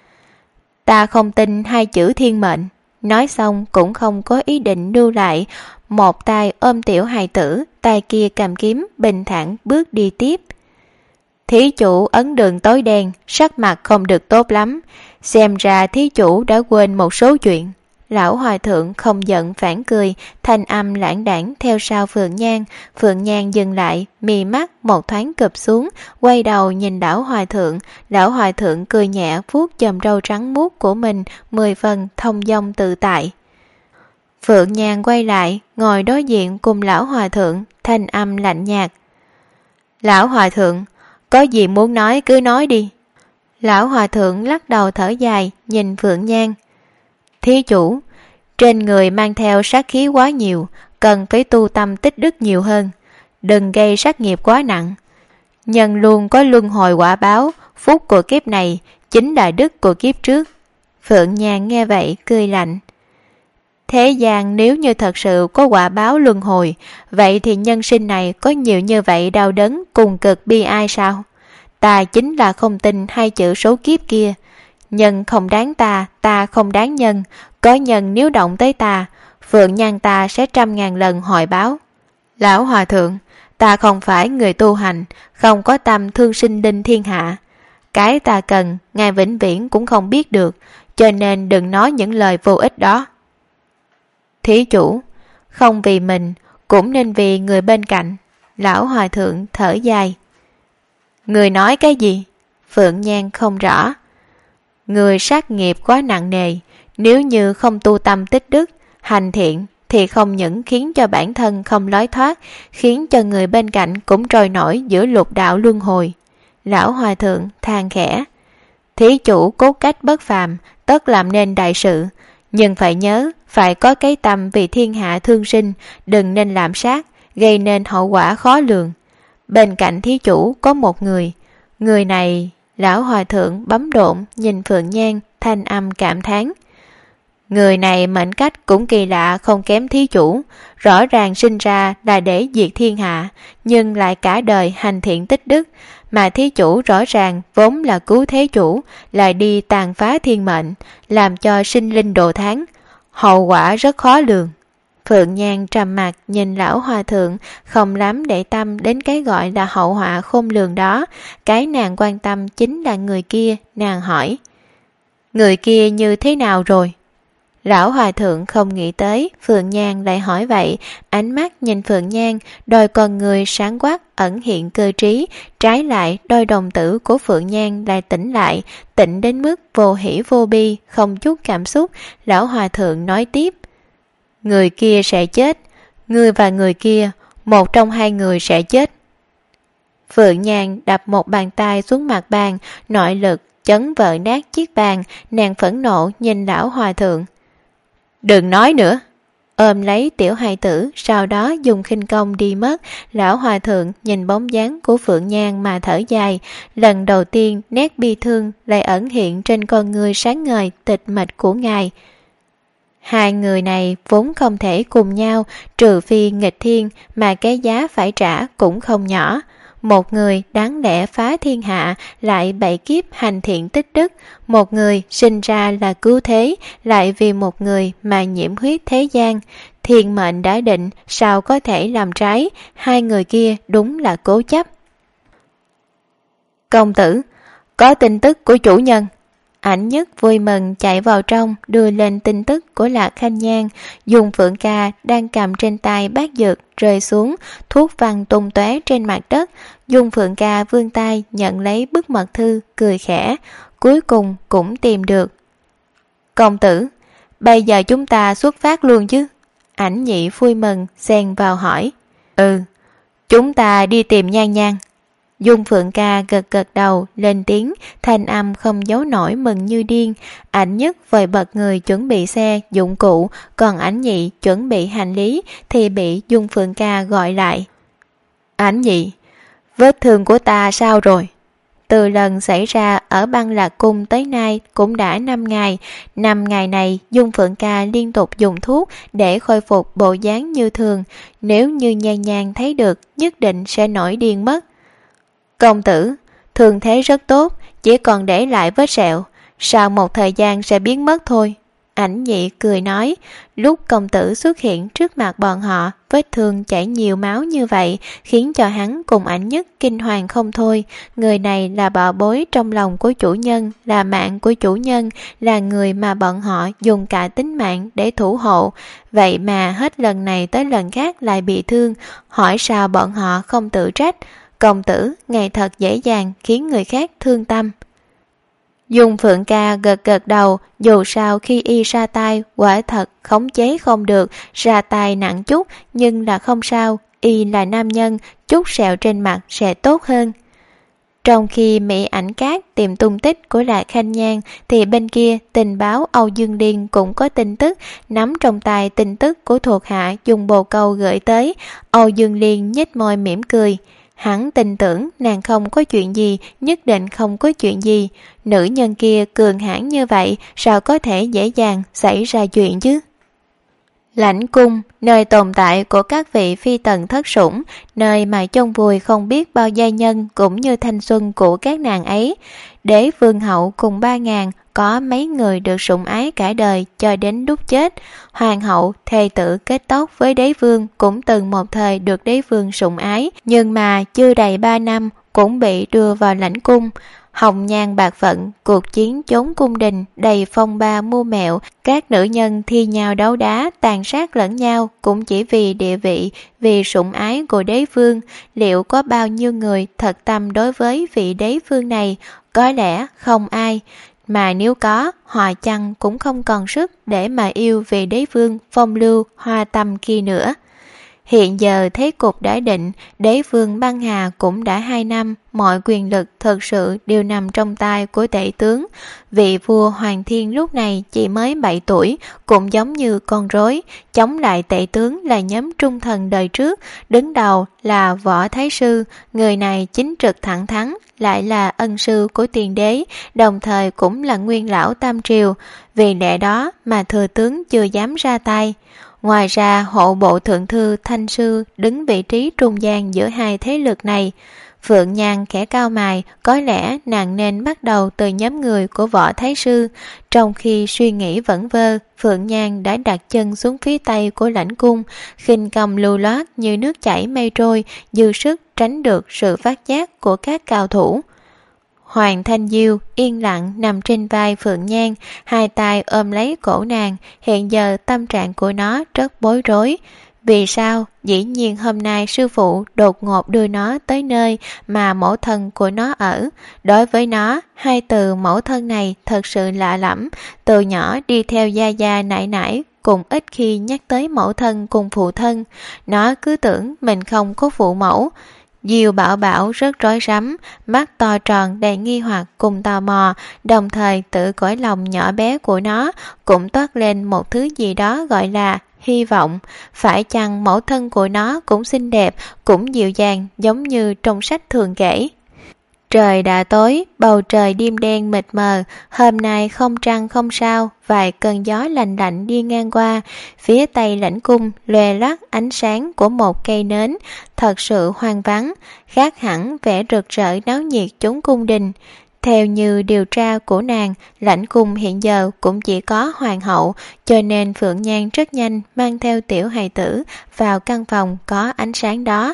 Ta không tin 2 chữ thiên mệnh. Nói xong cũng không có ý định lưu lại, một tay ôm tiểu hài tử, tay kia cầm kiếm, bình thản bước đi tiếp. Thí chủ ấn đường tối đen, sắc mặt không được tốt lắm, xem ra thí chủ đã quên một số chuyện. Lão hòa thượng không giận phản cười, thanh âm lãng đãng theo sau Phượng Nhan. Phượng Nhan dừng lại, mí mắt một thoáng cụp xuống, quay đầu nhìn lão hòa thượng. Lão hòa thượng cười nhẹ vuốt chòm râu trắng muốt của mình, 10 phần thông dong tự tại. Phượng Nhan quay lại, ngồi đối diện cùng lão hòa thượng, thanh âm lạnh nhạt. Lão hòa thượng, có gì muốn nói cứ nói đi. Lão hòa thượng lắc đầu thở dài, nhìn Phượng Nhan. Thí chủ, trên người mang theo sát khí quá nhiều, cần phải tu tâm tích đức nhiều hơn, đừng gây sát nghiệp quá nặng. Nhân luôn có luân hồi quả báo, phúc của kiếp này chính là đức của kiếp trước. Phượng Nhan nghe vậy cười lạnh. Thế gian nếu như thật sự có quả báo luân hồi, vậy thì nhân sinh này có nhiều như vậy đau đớn cùng cực bi ai sao? Ta chính là không tin 2 chữ số kiếp kia. Nhân không đáng ta, ta không đáng nhân. Có nhân nếu động tới ta, Phượng Nhan ta sẽ 100.000 lần hồi báo. Lão hòa thượng, ta không phải người tu hành, không có tâm thương sinh linh thiên hạ. Cái ta cần, ngài vĩnh viễn cũng không biết được, cho nên đừng nói những lời vô ích đó. Thí chủ, không vì mình, cũng nên vì người bên cạnh. Lão hòa thượng thở dài. Người nói cái gì? Phượng Nhan không rõ. Người sát nghiệp quá nặng nề, nếu như không tu tâm tích đức, hành thiện, thì không những khiến cho bản thân không lối thoát, khiến cho người bên cạnh cũng trôi nổi giữa lục đạo luân hồi. Lão hòa thượng than khẽ. Thí chủ cốt cách bất phàm, tất làm nên đại sự, nhưng phải nhớ, phải có cái tâm vì thiên hạ thương sinh, đừng nên lạm sát, gây nên hậu quả khó lường. Bên cạnh thí chủ có một người này. Lão hòa thượng bấm độn nhìn Phượng Nhan, thanh âm cảm thán. Người này mệnh cách cũng kỳ lạ không kém thí chủ, rõ ràng sinh ra là để diệt thiên hạ, nhưng lại cả đời hành thiện tích đức, mà thí chủ rõ ràng vốn là cứu thế chủ, lại đi tàn phá thiên mệnh, làm cho sinh linh đồ thán, hậu quả rất khó lường. Phượng Nhan trầm mặt nhìn lão hòa thượng, không lắm để tâm đến cái gọi là hậu họa khôn lường đó. Cái nàng quan tâm chính là người kia. Nàng hỏi, người kia như thế nào rồi? Lão hòa thượng không nghĩ tới Phượng Nhan lại hỏi vậy, ánh mắt nhìn Phượng Nhan, đôi con người sáng quắc ẩn hiện cơ trí, trái lại đôi đồng tử của Phượng Nhan lại tỉnh lại, tỉnh đến mức vô hỉ vô bi, không chút cảm xúc. Lão hòa thượng nói tiếp, người kia sẽ chết, ngươi và người kia, một trong hai người sẽ chết. Phượng Nhan đập một bàn tay xuống mặt bàn, nội lực chấn vỡ nát chiếc bàn, nàng phẫn nộ nhìn lão hòa thượng. Đừng nói nữa. Ôm lấy tiểu hài tử, sau đó dùng khinh công đi mất. Lão hòa thượng nhìn bóng dáng của Phượng Nhan mà thở dài. Lần đầu tiên nét bi thương lại ẩn hiện trên con người sáng ngời tịch mịch của ngài. Hai người này vốn không thể cùng nhau, trừ phi nghịch thiên, mà cái giá phải trả cũng không nhỏ. Một người đáng lẽ phá thiên hạ, lại bảy kiếp hành thiện tích đức. Một người sinh ra là cứu thế, lại vì một người mà nhiễm huyết thế gian. Thiên mệnh đã định, sao có thể làm trái? Hai người kia đúng là cố chấp. Công tử, có tin tức của chủ nhân. Ảnh Nhất vui mừng chạy vào trong, đưa lên tin tức của Lạc Khanh Nhan. Dung Phượng Ca đang cầm trên tay bát dược rơi xuống, thuốc văng tung tóe trên mặt đất. Dung Phượng Ca vươn tay nhận lấy bức mật thư, cười khẽ, cuối cùng cũng tìm được. Công tử, bây giờ chúng ta xuất phát luôn chứ? Ảnh Nhị vui mừng xen vào hỏi. Ừ, chúng ta đi tìm Nhan Nhan. Dung Phượng Ca gật gật đầu lên tiếng, thanh âm không giấu nổi mừng như điên. Ảnh Nhất vội bật người chuẩn bị xe dụng cụ, còn Ảnh Nhị chuẩn bị hành lý thì bị Dung Phượng Ca gọi lại. Ảnh Nhị, vết thương của ta sao rồi? Từ lần xảy ra ở Băng Lạc Cung tới nay cũng đã 5 ngày. 5 ngày này Dung Phượng Ca liên tục dùng thuốc để khôi phục bộ dáng như thường. Nếu như Nhan Nhan thấy được, nhất định sẽ nổi điên mất. Công tử, thương thế rất tốt, chỉ còn để lại vết sẹo, sau một thời gian sẽ biến mất thôi. Ảnh Nhị cười nói, lúc công tử xuất hiện trước mặt bọn họ, vết thương chảy nhiều máu như vậy, khiến cho hắn cùng Ảnh Nhất kinh hoàng không thôi. Người này là bảo bối trong lòng của chủ nhân, là mạng của chủ nhân, là người mà bọn họ dùng cả tính mạng để thủ hộ. Vậy mà hết lần này tới lần khác lại bị thương, hỏi sao bọn họ không tự trách. Công tử, ngài thật dễ dàng khiến người khác thương tâm. Dung Phượng Ca gật gật đầu, dù sao khi y ra tay, quả thật khống chế không được, ra tay nặng chút, nhưng là không sao, y là nam nhân, chút sẹo trên mặt sẽ tốt hơn. Trong khi Mỹ Ảnh Cát tìm tung tích của Lạc Khanh Nhan, thì bên kia tình báo Âu Dương Liên cũng có tin tức, nắm trong tay tin tức của thuộc hạ dùng bồ câu gửi tới. Âu Dương Liên nhếch môi mỉm cười. Hắn tin tưởng nàng không có chuyện gì, nhất định không có chuyện gì. Nữ nhân kia cường hãn như vậy, sao có thể dễ dàng xảy ra chuyện chứ? Lãnh cung, nơi tồn tại của các vị phi tần thất sủng, nơi mà chôn vùi không biết bao giai nhân cũng như thanh xuân của các nàng ấy. Đế vương hậu cùng 3.000, có mấy người được sủng ái cả đời cho đến lúc chết. Hoàng hậu, thê tử kết tóc với đế vương cũng từng một thời được đế vương sủng ái, nhưng mà chưa đầy 3 năm cũng bị đưa vào lãnh cung. Hồng nhan bạc phận, cuộc chiến chống cung đình đầy phong ba mưu mẹo, các nữ nhân thi nhau đấu đá, tàn sát lẫn nhau cũng chỉ vì địa vị, vì sủng ái của đế vương. Liệu có bao nhiêu người thật tâm đối với vị đế vương này? Có lẽ không ai, mà nếu có, họ chăng cũng không còn sức để mà yêu vị đế vương phong lưu hoa tâm kia nữa. Hiện giờ thế cục đã định, đế vương băng hà cũng đã 2 năm, mọi quyền lực thực sự đều nằm trong tay của tể tướng. Vị vua Hoàng Thiên lúc này chỉ mới 7 tuổi, cũng giống như con rối. Chống lại tể tướng là nhóm trung thần đời trước, đứng đầu là Võ Thái Sư. Người này chính trực thẳng thắn, lại là ân sư của tiền đế, đồng thời cũng là nguyên lão Tam Triều. Vì lẽ đó mà thừa tướng chưa dám ra tay. Ngoài ra, hộ bộ thượng thư Thanh Sư đứng vị trí trung gian giữa hai thế lực này. Phượng Nhan khẽ cau mày, có lẽ nàng nên bắt đầu từ nhóm người của Võ Thái Sư. Trong khi suy nghĩ vẩn vơ, Phượng Nhan đã đặt chân xuống phía tây của lãnh cung, khinh công lưu loát như nước chảy mây trôi, dư sức tránh được sự phát giác của các cao thủ. Hoàng Thanh Diêu yên lặng nằm trên vai Phượng Nhan, hai tay ôm lấy cổ nàng. Hiện giờ tâm trạng của nó rất bối rối. Vì sao? Dĩ nhiên hôm nay sư phụ đột ngột đưa nó tới nơi mà mẫu thân của nó ở. Đối với nó, hai từ mẫu thân này thật sự lạ lẫm. Từ nhỏ đi theo gia gia nải nải, cũng ít khi nhắc tới mẫu thân cùng phụ thân. Nó cứ tưởng mình không có phụ mẫu. Diêu Bảo Bảo rất rối rắm, mắt to tròn đầy nghi hoặc cùng tò mò, đồng thời tự cõi lòng nhỏ bé của nó cũng toát lên một thứ gì đó gọi là hy vọng. Phải chăng mẫu thân của nó cũng xinh đẹp, cũng dịu dàng giống như trong sách thường kể. Trời đã tối, bầu trời đêm đen mịt mờ, hôm nay không trăng không sao, vài cơn gió lạnh lạnh đi ngang qua, phía tây lãnh cung lòe loắt ánh sáng của một cây nến, thật sự hoang vắng, khác hẳn vẻ rực rỡ náo nhiệt chốn cung đình. Theo như điều tra của nàng, lãnh cung hiện giờ cũng chỉ có hoàng hậu, cho nên Phượng Nhan rất nhanh mang theo tiểu hài tử vào căn phòng có ánh sáng đó.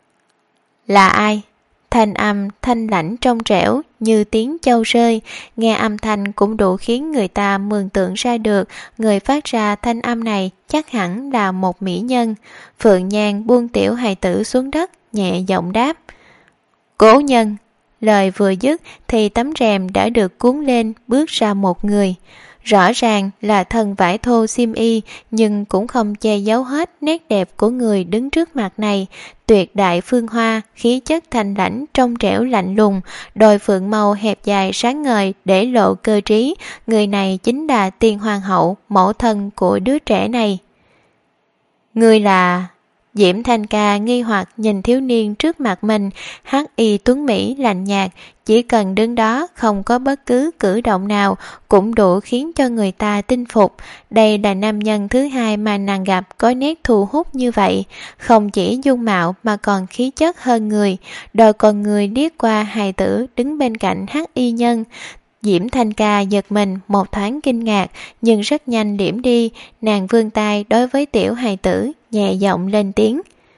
Là ai? Thanh âm thanh lãnh trong trẻo như tiếng châu rơi, nghe âm thanh cũng đủ khiến người ta mường tượng ra được người phát ra thanh âm này chắc hẳn là một mỹ nhân. Phượng Nhan buông tiểu hài tử xuống đất, nhẹ giọng đáp: Cố nhân. Lời vừa dứt thì tấm rèm đã được cuốn lên, bước ra một người. Rõ ràng là thân vải thô xiêm y, nhưng cũng không che giấu hết nét đẹp của người đứng trước mặt này. Tuyệt đại phương hoa, khí chất thanh lãnh trong trẻo lạnh lùng, đôi phượng màu hẹp dài sáng ngời để lộ cơ trí. Người này chính là tiền hoàng hậu, mẫu thân của đứa trẻ này. Người là... Diễm Thanh Ca nghi hoặc nhìn thiếu niên trước mặt mình, hắc y tuấn mỹ lạnh nhạt, chỉ cần đứng đó không có bất cứ cử động nào cũng đủ khiến cho người ta tin phục. Đây là nam nhân thứ hai mà nàng gặp có nét thu hút như vậy, không chỉ dung mạo mà còn khí chất hơn người. Đôi con người liếc qua hài tử đứng bên cạnh hắc y nhân. Diễm Thanh Ca giật mình một thoáng kinh ngạc, nhưng rất nhanh điểm đi. Nàng vươn tay đối với tiểu hài tử, nhẹ giọng lên tiếng: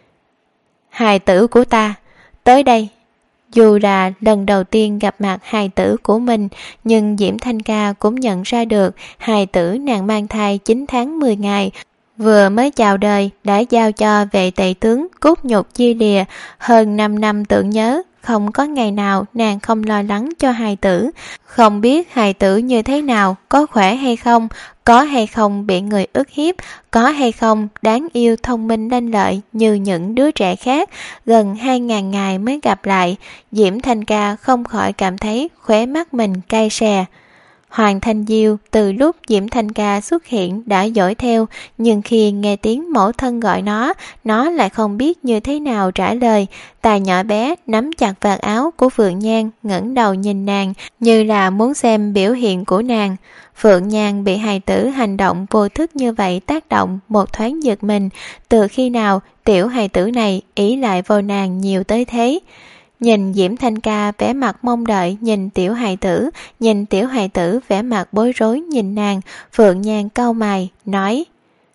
Hài tử của ta, tới đây. Dù là lần đầu tiên gặp mặt hài tử của mình, nhưng Diễm Thanh Ca cũng nhận ra được hài tử nàng mang thai 9 tháng 10 ngày, vừa mới chào đời đã giao cho vệ tể tướng cốt nhục chia lìa. Hơn 5 năm tưởng nhớ, không có ngày nào nàng không lo lắng cho hài tử. Không biết hài tử như thế nào, có khỏe hay không, có hay không bị người ức hiếp, có hay không đáng yêu thông minh lanh lợi như những đứa trẻ khác. Gần 2.000 ngày mới gặp lại, Diễm Thanh Ca không khỏi cảm thấy khóe mắt mình cay xè. Hoàng Thanh Diêu từ lúc Diễm Thanh Ca xuất hiện đã dõi theo, nhưng khi nghe tiếng mẫu thân gọi nó lại không biết như thế nào trả lời. Tài nhỏ bé nắm chặt vạt áo của Phượng Nhan, ngẩng đầu nhìn nàng như là muốn xem biểu hiện của nàng. Phượng Nhan bị hài tử hành động vô thức như vậy tác động, một thoáng giật mình. Từ khi nào tiểu hài tử này ỷ lại vào nàng nhiều tới thế? Nhìn Diễm Thanh Ca vẻ mặt mong đợi nhìn tiểu hài tử vẻ mặt bối rối nhìn nàng, Phượng Nhan cau mày nói: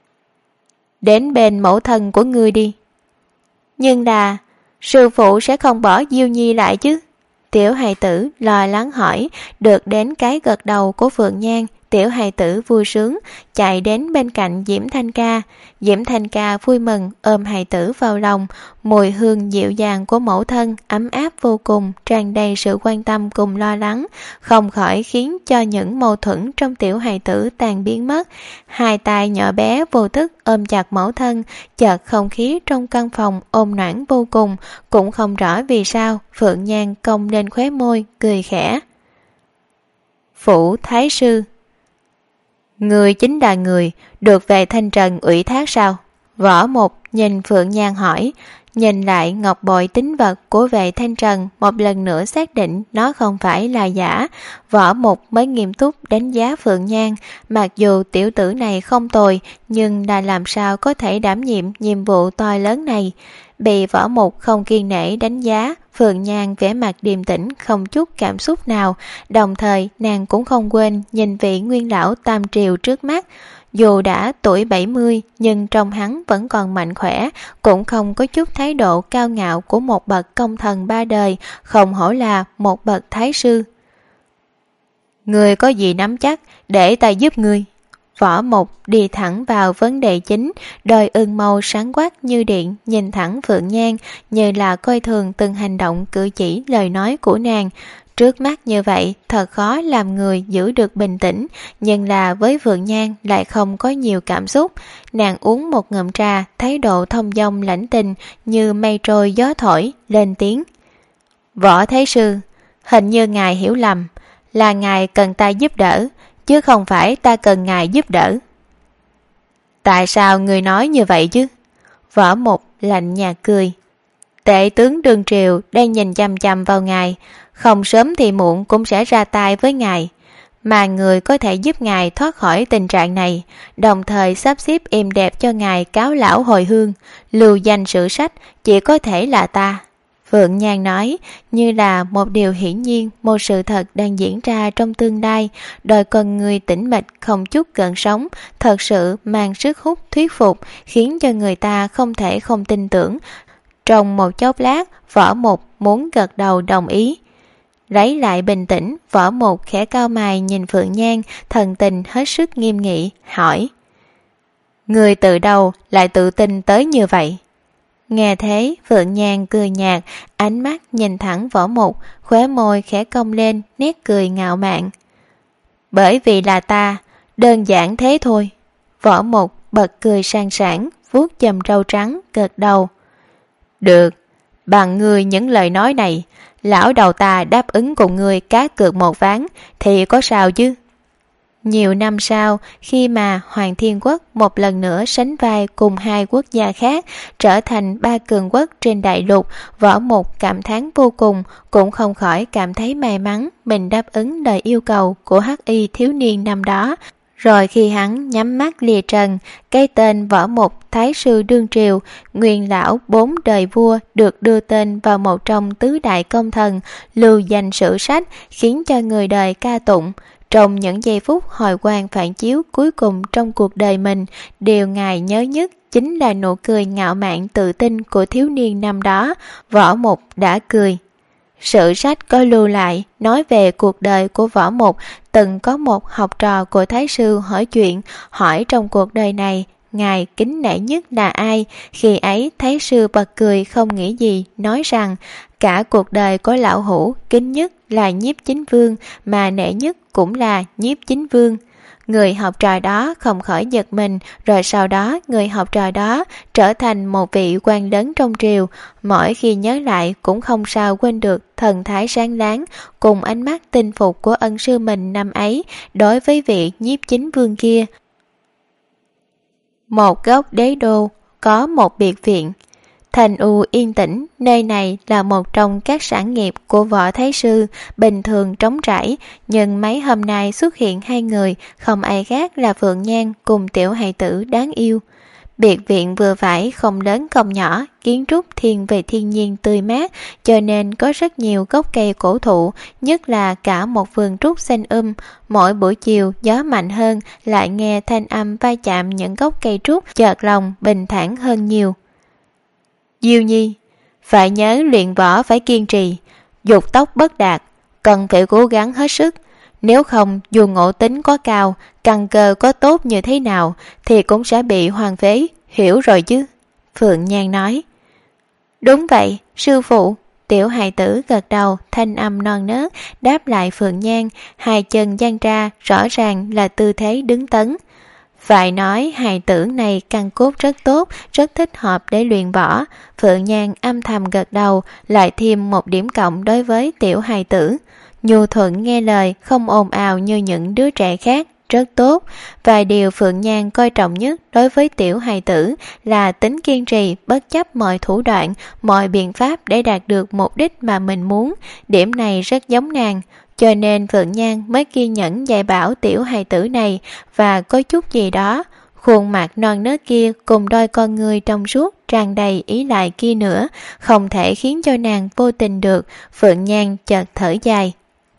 Đến bên mẫu thân của ngươi đi. Nhưng là sư phụ sẽ không bỏ Diêu Nhi lại chứ? Tiểu hài tử lo lắng hỏi. Được đến cái gật đầu của Phượng Nhan, Tiểu hài tử vui sướng chạy đến bên cạnh Diễm Thanh Ca. Diễm Thanh Ca vui mừng ôm hài tử vào lòng, mùi hương dịu dàng của mẫu thân ấm áp vô cùng, tràn đầy sự quan tâm cùng lo lắng, không khỏi khiến cho những mâu thuẫn trong tiểu hài tử tan biến mất. Hai tay nhỏ bé vô thức ôm chặt mẫu thân, chợt không khí trong căn phòng ôn noãn vô cùng. Cũng không rõ vì sao Phượng Nhan cong lên khóe môi cười khẽ. Phủ Thái Sư, người chính là người được về Thanh Trần ủy thác sao? Võ Mục nhìn Phượng Nhan hỏi, nhìn lại ngọc bội tín vật của vệ Thanh Trần, một lần nữa xác định nó không phải là giả. Võ Mục mới nghiêm túc đánh giá Phượng Nhan, mặc dù tiểu tử này không tồi, nhưng là làm sao có thể đảm nhiệm vụ to lớn này. Bị Võ Mục không kiên nể đánh giá, Phượng Nhan vẻ mặt điềm tĩnh không chút cảm xúc nào, đồng thời nàng cũng không quên nhìn vị nguyên lão tam triều trước mắt. Dù đã tuổi 70 nhưng trong hắn vẫn còn mạnh khỏe, cũng không có chút thái độ cao ngạo của một bậc công thần ba đời, không hổ là một bậc thái sư. Ngươi có gì nắm chắc để ta giúp ngươi? Võ Mục đi thẳng vào vấn đề chính, đôi ưng mâu sáng quắc như điện nhìn thẳng Phượng Nhan, như là coi thường từng hành động cử chỉ lời nói của nàng. Trước mắt như vậy thật khó làm người giữ được bình tĩnh, nhưng là với Phượng Nhan lại không có nhiều cảm xúc. Nàng uống một ngụm trà, thái độ thông dong lãnh tình như mây trôi gió thổi, lên tiếng. Võ Thái Sư, hình như ngài hiểu lầm, là ngài cần ta giúp đỡ, chứ không phải ta cần ngài giúp đỡ. Tại sao người nói như vậy chứ? Võ Mục lạnh nhạt cười. Tể tướng đương triều đang nhìn chằm chằm vào ngài, không sớm thì muộn cũng sẽ ra tay với ngài, mà người có thể giúp ngài thoát khỏi tình trạng này, đồng thời sắp xếp êm đẹp cho ngài cáo lão hồi hương, lưu danh sử sách, chỉ có thể là ta. Phượng Nhan nói như là một điều hiển nhiên, một sự thật đang diễn ra trong tương lai, đôi con người tĩnh mịch không chút gợn sóng, thật sự mang sức hút thuyết phục, khiến cho người ta không thể không tin tưởng. Trong một chốc lát, Võ Mục muốn gật đầu đồng ý. Lấy lại bình tĩnh, Võ Mục khẽ cau mày nhìn Phượng Nhan, thần tình hết sức nghiêm nghị, hỏi. Người từ đâu lại tự tin tới như vậy? Nghe thế, Phượng Nhan cười nhạt, ánh mắt nhìn thẳng Võ Mục, khóe môi khẽ cong lên, nét cười ngạo mạn. Bởi vì là ta, đơn giản thế thôi. Võ Mục bật cười sang sảng, vuốt chùm râu trắng, gật đầu. Được, bằng ngươi những lời nói này, lão đầu ta đáp ứng cùng ngươi cá cược một ván, thì có sao chứ? Nhiều năm sau, khi mà Hoàng Thiên Quốc một lần nữa sánh vai cùng hai quốc gia khác, trở thành ba cường quốc trên đại lục, Võ Mục cảm thán vô cùng, cũng không khỏi cảm thấy may mắn mình đáp ứng lời yêu cầu của hắc y thiếu niên năm đó. Rồi khi hắn nhắm mắt lìa trần, cái tên Võ Mục Thái Sư đương triều, nguyên lão 4 đời vua được đưa tên vào một trong tứ đại công thần, lưu danh sử sách, khiến cho người đời ca tụng. Trong những giây phút hồi quang phản chiếu cuối cùng trong cuộc đời mình, điều ngài nhớ nhất chính là nụ cười ngạo mạn tự tin của thiếu niên năm đó. Võ Mục đã cười. Sử sách có lưu lại nói về cuộc đời của Võ Mục. Từng có một học trò của Thái Sư hỏi chuyện, hỏi trong cuộc đời này ngài kính nể nhất là ai. Khi ấy Thái Sư bật cười không nghĩ gì, nói rằng cả cuộc đời của lão hủ kính nhất là Nhiếp Chính Vương, mà nể nhất cũng là Nhiếp Chính Vương. Người học trò đó không khỏi giật mình, rồi sau đó người học trò đó trở thành một vị quan lớn trong triều. Mỗi khi nhớ lại cũng không sao quên được thần thái sáng láng cùng ánh mắt tinh phục của ân sư mình năm ấy đối với vị Nhiếp Chính Vương kia. Một góc đế đô có một biệt viện, thành u yên tĩnh, nơi này là một trong các sản nghiệp của Võ Thái Sư, bình thường trống trải, nhưng mấy hôm nay xuất hiện hai người, không ai khác là Phượng Nhan cùng tiểu hài tử đáng yêu. Biệt viện vừa phải, không lớn không nhỏ, kiến trúc thiên về thiên nhiên tươi mát, cho nên có rất nhiều gốc cây cổ thụ, nhất là cả một vườn trúc xanh Mỗi buổi chiều gió mạnh hơn, lại nghe thanh âm va chạm những gốc cây trúc, chợt lòng bình thản hơn nhiều. Diêu Nhi, phải nhớ luyện võ phải kiên trì, dục tốc bất đạt, cần phải cố gắng hết sức. Nếu không, dù ngộ tính có cao, căn cơ có tốt như thế nào thì cũng sẽ bị hoang phế, hiểu rồi chứ? Phượng Nhan nói. Đúng vậy, sư phụ. Tiểu hài tử gật đầu, thanh âm non nớt đáp lại Phượng Nhan, hai chân dang ra, rõ ràng là tư thế đứng tấn. Phải nói hài tử này căn cốt rất tốt, rất thích hợp để luyện võ. Phượng Nhan âm thầm gật đầu, lại thêm một điểm cộng đối với tiểu hài tử. Nhu thuận nghe lời, không ồn ào như những đứa trẻ khác, rất tốt. Vài điều Phượng Nhan coi trọng nhất đối với tiểu hài tử là tính kiên trì, bất chấp mọi thủ đoạn, mọi biện pháp để đạt được mục đích mà mình muốn. Điểm này rất giống nàng, cho nên Phượng Nhan mới kiên nhẫn dạy bảo tiểu hài tử này. Và có chút gì đó, khuôn mặt non nớt kia cùng đôi con người trong suốt tràn đầy ý lại kia nữa, không thể khiến cho nàng vô tình được. Phượng Nhan chợt thở dài.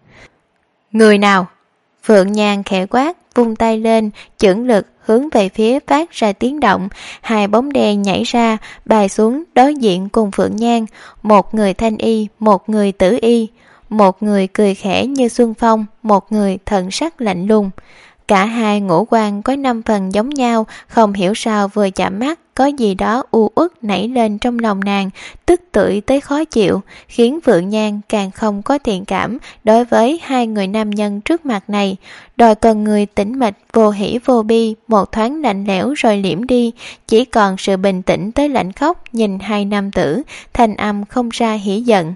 Người nào? Phượng Nhan khẽ quát, vung tay lên, chưởng lực hướng về phía phát ra tiếng động. Hai bóng đen nhảy ra, bay xuống đối diện cùng Phượng Nhan. Một người thanh y, một người tử y. Một người cười khẽ như xuân phong, một người thần sắc lạnh lùng. Cả hai ngũ quan có 5 phần giống nhau, không hiểu sao vừa chạm mắt có gì đó u uất nảy lên trong lòng nàng, tức tưởi tới khó chịu, khiến Phượng Nhan càng không có thiện cảm đối với hai người nam nhân trước mặt này. Đôi con người tĩnh mịch, vô hỉ vô bi, một thoáng lạnh lẽo rồi liễm đi, chỉ còn sự bình tĩnh tới lạnh khóc nhìn hai nam tử, thanh âm không ra hỉ giận.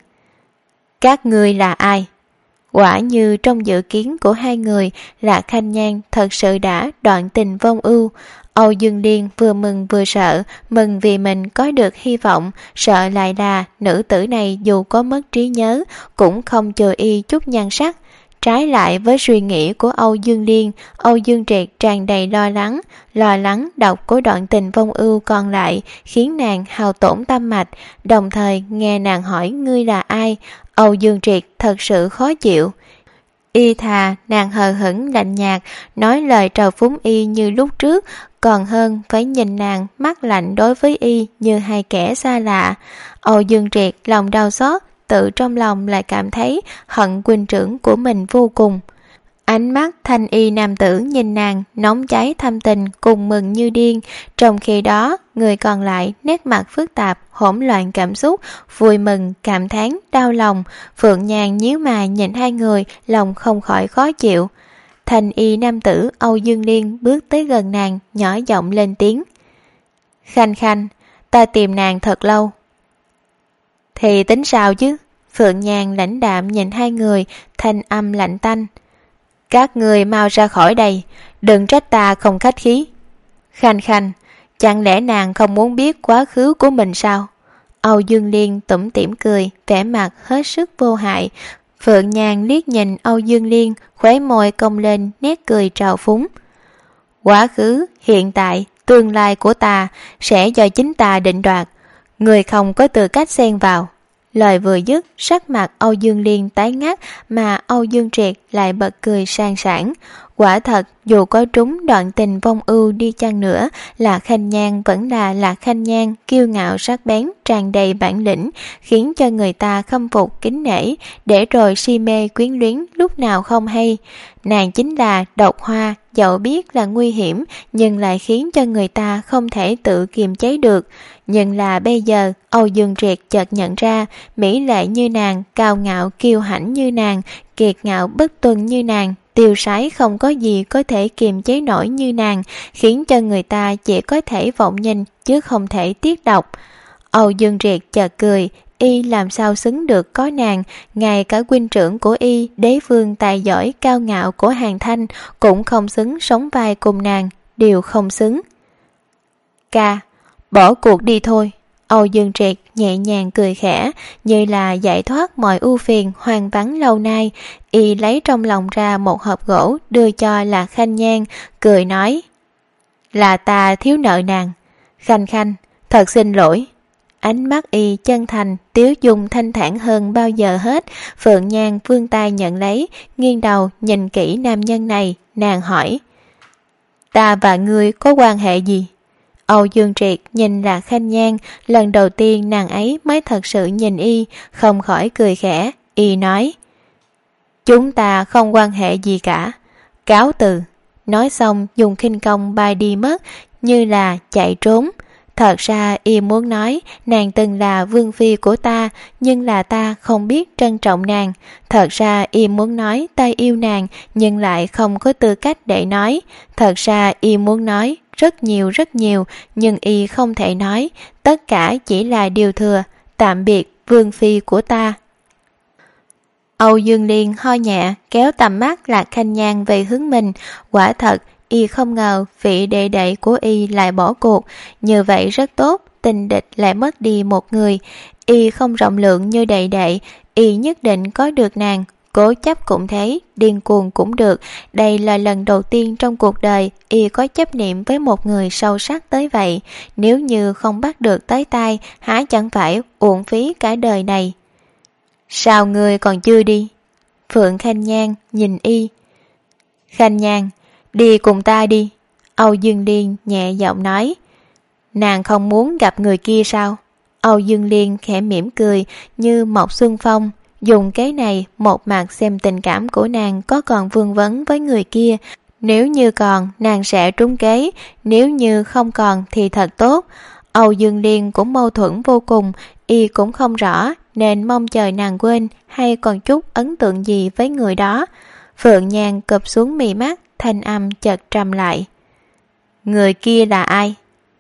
Các ngươi là ai? Quả như trong dự kiến của hai người, Lạc Khanh Nhan thật sự đã đoạn tình vong ưu. Âu Dương Liên vừa mừng vừa sợ, mừng vì mình có được hy vọng, sợ lại là nữ tử này dù có mất trí nhớ cũng không chừa y chút nhan sắc. Trái lại với suy nghĩ của Âu Dương Liên, Âu Dương Triệt tràn đầy lo lắng độc của đoạn tình vong ưu còn lại khiến nàng hao tổn tâm mạch. Đồng thời nghe nàng hỏi ngươi là ai, Âu Dương Triệt thật sự khó chịu. Y thà nàng hờ hững lạnh nhạt, nói lời trào phúng y như lúc trước, còn hơn phải nhìn nàng mắt lạnh đối với y như hai kẻ xa lạ. Âu Dương Triệt lòng đau xót, tự trong lòng lại cảm thấy hận huynh trưởng của mình vô cùng. Ánh mắt thanh y nam tử nhìn nàng nóng cháy thâm tình cùng mừng như điên, trong khi đó người còn lại nét mặt phức tạp hỗn loạn cảm xúc, vui mừng, cảm thán, đau lòng. Phượng Nhan nhíu mày nhìn hai người, lòng không khỏi khó chịu. Thanh y nam tử Âu Dương Liên bước tới gần nàng, nhỏ giọng lên tiếng. Khanh Khanh, ta tìm nàng thật lâu. Thì tính sao chứ? Phượng Nhan lãnh đạm nhìn hai người, thanh âm lạnh tanh. Các người mau ra khỏi đây, đừng trách ta không khách khí. Khanh Khanh, chẳng lẽ nàng không muốn biết quá khứ của mình sao? Âu Dương Liên tủm tỉm cười, vẻ mặt hết sức vô hại. Phượng Nhan liếc nhìn Âu Dương Liên, khóe môi cong lên nét cười trào phúng. Quá khứ, hiện tại, tương lai của ta sẽ do chính ta định đoạt, người không có tư cách xen vào. Lời vừa dứt, sắc mặt Âu Dương Liên tái ngắt mà Âu Dương Triệt lại bật cười sang sảng. Quả thật, dù có trúng đoạn tình vong ưu đi chăng nữa, Lạc Khanh Nhan vẫn là Lạc Khanh Nhan, kiêu ngạo sắc bén, tràn đầy bản lĩnh, khiến cho người ta khâm phục kính nể, để rồi si mê quyến luyến lúc nào không hay. Nàng chính là độc hoa, dẫu biết là nguy hiểm, nhưng lại khiến cho người ta không thể tự kiềm chế được. Nhưng là bây giờ, Âu Dương Triệt chợt nhận ra, mỹ lệ như nàng, cao ngạo kiêu hãnh như nàng, kiệt ngạo bất tuân như nàng, tiêu sái không có gì có thể kiềm chế nổi như nàng, khiến cho người ta chỉ có thể vọng nhìn chứ không thể tiếc độc. Âu Dương Triệt chợt cười, y làm sao xứng được có nàng, ngay cả huynh trưởng của y, đế vương tài giỏi cao ngạo của Hàn Thanh cũng không xứng sống vai cùng nàng, đều không xứng. Ca, bỏ cuộc đi thôi. Âu Dương Triệt nhẹ nhàng cười khẽ, như là giải thoát mọi ưu phiền hoang vắng lâu nay. Y lấy trong lòng ra một hộp gỗ đưa cho Lạc Khanh Nhan, cười nói. Là ta thiếu nợ nàng. Khanh Khanh, thật xin lỗi. Ánh mắt y chân thành, tiếu dung thanh thản hơn bao giờ hết. Phượng Nhan vươn tay nhận lấy, nghiêng đầu nhìn kỹ nam nhân này, nàng hỏi. Ta và ngươi có quan hệ gì? Âu Dương Triệt nhìn Lạc Khanh Nhan, lần đầu tiên nàng ấy mới thật sự nhìn y, không khỏi cười khẽ. Y nói. Chúng ta không quan hệ gì cả. Cáo từ. Nói xong dùng khinh công bay đi mất, như là chạy trốn. Thật ra y muốn nói nàng từng là vương phi của ta, nhưng là ta không biết trân trọng nàng. Thật ra y muốn nói ta yêu nàng, nhưng lại không có tư cách để nói. Thật ra y muốn nói rất nhiều, nhưng y không thể nói. Tất cả chỉ là điều thừa. Tạm biệt vương phi của ta. Âu Dương Liên ho nhẹ, kéo tầm mắt Lạc Khanh Nhan về hướng mình. Quả thật, y không ngờ vị đệ đệ của y lại bỏ cuộc. Như vậy rất tốt, tình địch lại mất đi một người. Y không rộng lượng như đệ đệ, y nhất định có được nàng. Cố chấp cũng thế, điên cuồng cũng được. Đây là lần đầu tiên trong cuộc đời y có chấp niệm với một người sâu sắc tới vậy. Nếu như không bắt được tới tay, há chẳng phải uổng phí cả đời này. Sao ngươi còn chưa đi? Phượng Khanh Nhan nhìn y. Khanh Nhan, đi cùng ta đi. Âu Dương Liên nhẹ giọng nói. Nàng không muốn gặp người kia sao? Âu Dương Liên khẽ mỉm cười như một xuân phong. Dùng cái này một mặt xem tình cảm của nàng có còn vương vấn với người kia. Nếu như còn, nàng sẽ trúng kế. Nếu như không còn thì thật tốt. Âu Dương Liên cũng mâu thuẫn vô cùng. Y cũng không rõ nên mong chờ nàng quên hay còn chút ấn tượng gì với người đó. Phượng Nhan cụp xuống mí mắt, thanh âm chợt trầm lại. Người kia là ai?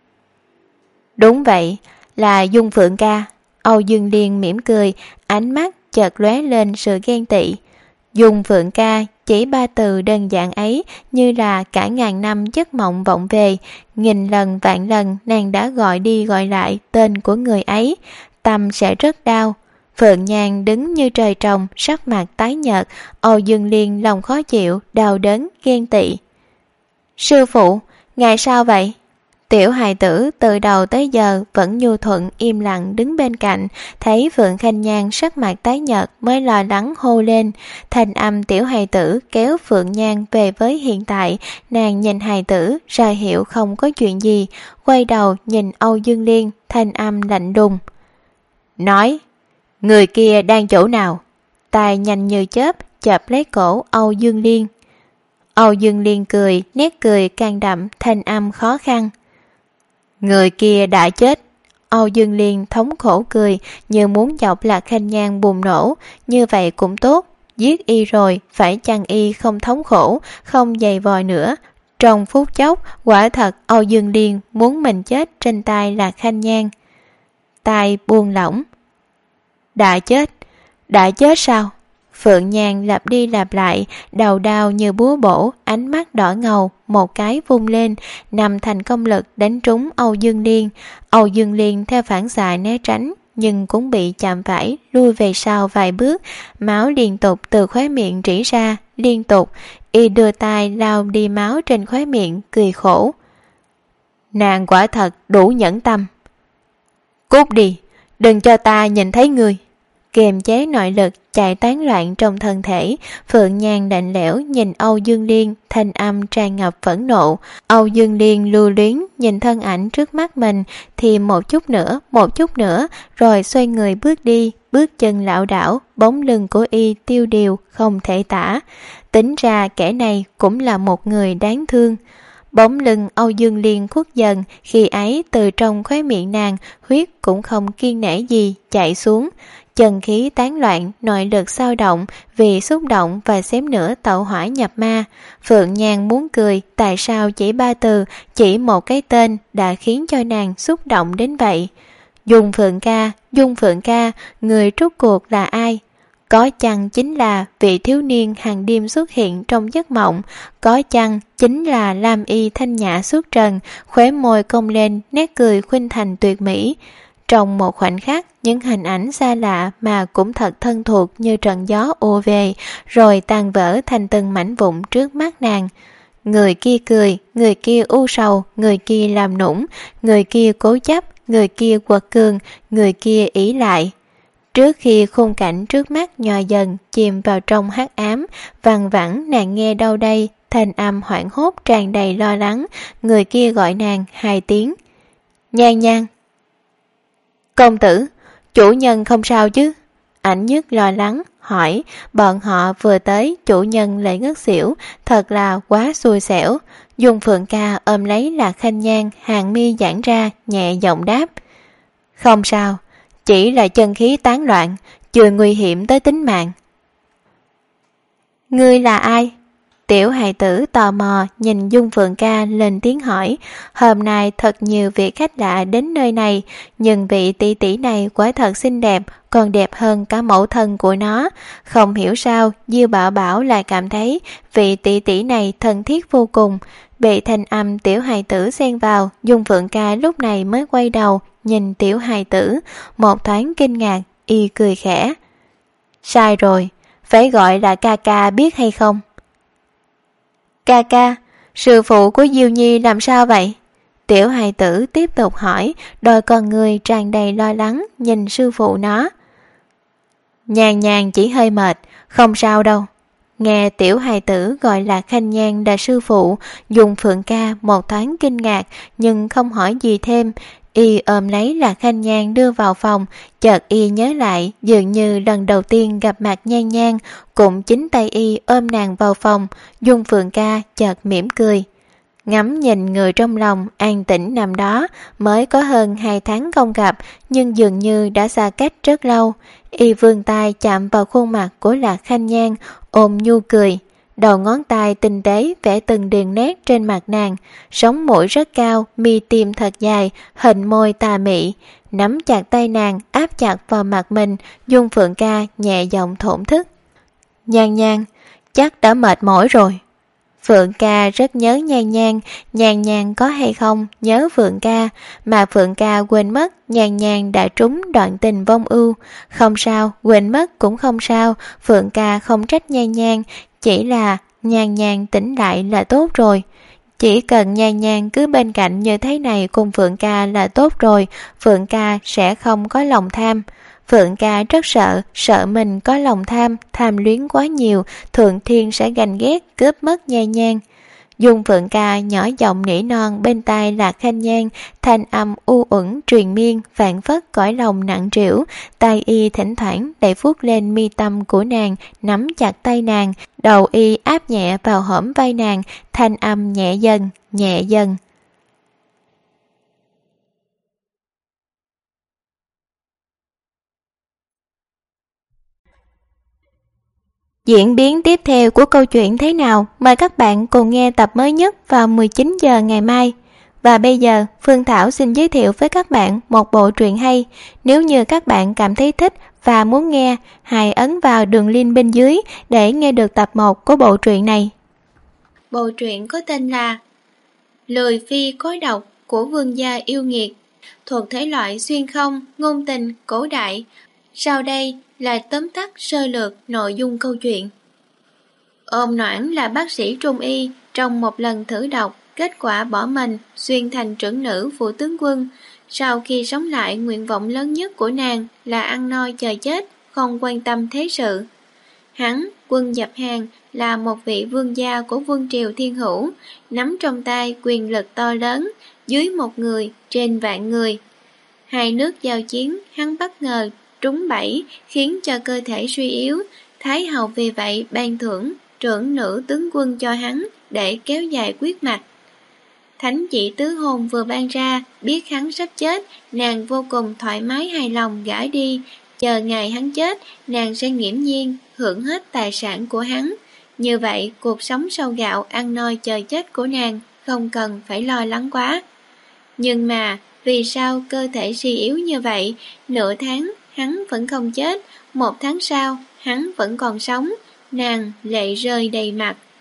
Đúng vậy, là Dung Phượng ca. Âu Dương Liên mỉm cười, ánh mắt chợt lóe lên sự ghen tị. Dung Phượng ca, chỉ 3 từ đơn giản ấy như là cả ngàn năm giấc mộng vọng về. Nghìn lần vạn lần nàng đã gọi đi gọi lại tên của người ấy, tâm sẽ rất đau. Phượng Nhan đứng như trời trồng, sắc mặt tái nhợt. Âu Dương Liên lòng khó chịu, đau đớn, ghen tị. Sư phụ, ngài sao vậy? Tiểu hài tử từ đầu tới giờ vẫn nhu thuận im lặng đứng bên cạnh, thấy Phượng Khanh Nhan sắc mặt tái nhợt mới lo lắng hô lên. Thanh âm tiểu hài tử kéo Phượng Nhan về với hiện tại. Nàng nhìn hài tử ra hiệu không có chuyện gì, quay đầu nhìn Âu Dương Liên, thanh âm lạnh đùng. Nói, người kia đang chỗ nào? Tay nhanh như chớp chập lấy cổ Âu Dương Liên. Âu Dương Liên cười, nét cười càng đậm, thanh âm khó khăn. Người kia đã chết. Âu Dương Liên thống khổ cười, như muốn chọc Lạc Khanh Nhan bùng nổ. Như vậy cũng tốt, giết y rồi, phải chăng y không thống khổ, không giày vò nữa. Trong phút chốc, quả thật Âu Dương Liên muốn mình chết trên tay Lạc Khanh Nhan. Tay buông lỏng. Đã chết sao? Phượng Nhan lặp đi lặp lại, đầu đau như búa bổ, ánh mắt đỏ ngầu, một cái vung lên, nằm thành công lực đánh trúng Âu Dương Liên. Âu Dương Liên theo phản xạ né tránh, nhưng cũng bị chạm phải, lui về sau vài bước, máu liên tục từ khóe miệng rỉ ra, liên tục. Y đưa tay lau đi máu trên khóe miệng, cười khổ. Nàng quả thật đủ nhẫn tâm. Cút đi, đừng cho ta nhìn thấy ngươi. Kiềm chế nội lực chạy tán loạn trong thân thể, Phượng Nhan lạnh lẽo nhìn Âu Dương Liên, thanh âm tràn ngập phẫn nộ. Âu Dương Liên lưu luyến nhìn thân ảnh trước mắt mình, thì một chút nữa, rồi xoay người bước đi, bước chân lảo đảo, bóng lưng của y tiêu điều không thể tả. Tính ra kẻ này cũng là một người đáng thương. Bóng lưng Âu Dương Liên khuất dần, khi ấy từ trong khóe miệng nàng, huyết cũng không kiêng nể gì chảy xuống. Chân khí tán loạn, nội lực sao động, vì xúc động và xém nữa tẩu hỏa nhập ma. Phượng Nhan muốn cười, tại sao chỉ 3 từ, chỉ một cái tên đã khiến cho nàng xúc động đến vậy. Dung Phượng ca, người rốt cuộc là ai? Có chăng chính là vị thiếu niên hàng đêm xuất hiện trong giấc mộng? Có chăng chính là Lam Y thanh nhã xuất trần, khóe môi cong lên, nét cười khuynh thành tuyệt mỹ. Trong một khoảnh khắc, những hình ảnh xa lạ mà cũng thật thân thuộc như trận gió ùa về, rồi tan vỡ thành từng mảnh vụn trước mắt nàng. Người kia cười, người kia u sầu, người kia làm nũng, người kia cố chấp, người kia quật cường, người kia ỷ lại. Trước khi khung cảnh trước mắt nhòa dần chìm vào trong hắc ám, văng vẳng nàng nghe đâu đây, thanh âm hoảng hốt tràn đầy lo lắng, người kia gọi nàng 2 tiếng. Nhan Nhan. Công tử, chủ nhân không sao chứ? Ảnh Nhất lo lắng hỏi bọn họ vừa tới chủ nhân lại ngất xỉu, thật là quá xui xẻo. Dung Phượng Ca ôm lấy Lạc Khanh Nhan, hàng mi giãn ra, nhẹ giọng đáp: không sao, chỉ là chân khí tán loạn, chưa nguy hiểm tới tính mạng. Ngươi là ai? Tiểu hài tử tò mò nhìn Dung Phượng Ca lên tiếng hỏi. Hôm nay thật nhiều vị khách lạ đến nơi này, nhưng vị tỷ tỷ này quả thật xinh đẹp, còn đẹp hơn cả mẫu thân của nó. Không hiểu sao Diêu Bảo Bảo lại cảm thấy vị tỷ tỷ này thân thiết vô cùng. Bị thanh âm tiểu hài tử xen vào, Dung Phượng Ca lúc này mới quay đầu nhìn tiểu hài tử, một thoáng kinh ngạc, y cười khẽ. Sai rồi, phải gọi là ca ca biết hay không? Ca ca, sư phụ của Diêu Nhi làm sao vậy? Tiểu hài tử tiếp tục hỏi, đôi con người tràn đầy lo lắng nhìn sư phụ nó. Nhàn nhàn chỉ hơi mệt, không sao đâu. Nghe tiểu hài tử gọi là Khanh Nhan là sư phụ, Dung Phượng Ca một thoáng kinh ngạc nhưng không hỏi gì thêm. Y ôm lấy Lạc Khanh Nhan đưa vào phòng, chợt y nhớ lại dường như lần đầu tiên gặp mặt Nhan Nhan, cũng chính tay y ôm nàng vào phòng. Dung Phượng Ca chợt mỉm cười. Ngắm nhìn người trong lòng an tĩnh nằm đó, mới có hơn 2 tháng không gặp, nhưng dường như đã xa cách rất lâu. Y vươn tay chạm vào khuôn mặt của Lạc Khanh Nhan, ôm nhu cười. Đầu ngón tay tinh tế vẽ từng đường nét trên mặt nàng, sống mũi rất cao, mi tiêm thật dài, hình môi tà mị. Nắm chặt tay nàng, áp chặt vào mặt mình, Dung Phượng Ca nhẹ giọng thổn thức. Nhan Nhan, chắc đã mệt mỏi rồi. Phượng Ca rất nhớ Nhan Nhan, Nhan Nhan có hay không nhớ Phượng Ca, mà Phượng Ca quên mất Nhan Nhan đã trúng đoạn tình vong ưu. Không sao, quên mất cũng không sao, Phượng Ca không trách Nhan Nhan, chỉ là Nhan Nhan tỉnh lại là tốt rồi. Chỉ cần Nhan Nhan cứ bên cạnh như thế này cùng Phượng Ca là tốt rồi, Phượng Ca sẽ không có lòng tham. Phượng Ca rất sợ mình có lòng tham luyến quá nhiều, Thượng Thiên sẽ ganh ghét cướp mất Nhan Nhan. Dung Phượng Ca nhỏ giọng nỉ non bên tai Lạc Khanh Nhan, thanh âm u uẩn truyền miên, phảng phất cõi lòng nặng trĩu. Tay y thỉnh thoảng đẩy vuốt lên mi tâm của nàng, nắm chặt tay nàng, đầu y áp nhẹ vào hõm vai nàng, thanh âm nhẹ dần, nhẹ dần. Diễn biến tiếp theo của câu chuyện thế nào? Mời các bạn cùng nghe tập mới nhất vào 19 giờ ngày mai. Và bây giờ, Phương Thảo xin giới thiệu với các bạn một bộ truyện hay. Nếu như các bạn cảm thấy thích và muốn nghe, hãy ấn vào đường link bên dưới để nghe được tập 1 của bộ truyện này. Bộ truyện có tên là Lười Phi Cối Độc của Vương gia yêu nghiệt, thuộc thể loại xuyên không, ngôn tình, cổ đại. Sau đây là tóm tắt sơ lược nội dung câu chuyện. Ôn Noãn là bác sĩ trung y, trong một lần thử độc, kết quả bỏ mình, xuyên thành trưởng nữ phủ tướng quân. Sau khi sống lại, nguyện vọng lớn nhất của nàng là ăn no chờ chết, không quan tâm thế sự. Hắn, Quân Dập Hàng, là một vị vương gia của vương triều Thiên Hữu, nắm trong tay quyền lực to lớn, dưới một người, trên vạn người. Hai nước giao chiến, hắn bất ngờ trúng bẫy, khiến cho cơ thể suy yếu. Thái hậu vì vậy ban thưởng trưởng nữ tướng quân cho hắn để kéo dài quyết mạch. Thánh chỉ tứ hôn vừa ban ra, biết hắn sắp chết, nàng vô cùng thoải mái hài lòng gả đi, chờ ngày hắn chết, nàng sẽ nghiễm nhiên hưởng hết tài sản của hắn. Như vậy, cuộc sống sau gạo ăn no chờ chết của nàng không cần phải lo lắng quá. Nhưng mà, vì sao cơ thể suy yếu như vậy? Nửa tháng hắn vẫn không chết, 1 tháng sau hắn vẫn còn sống. Nàng lệ rơi đầy mặt,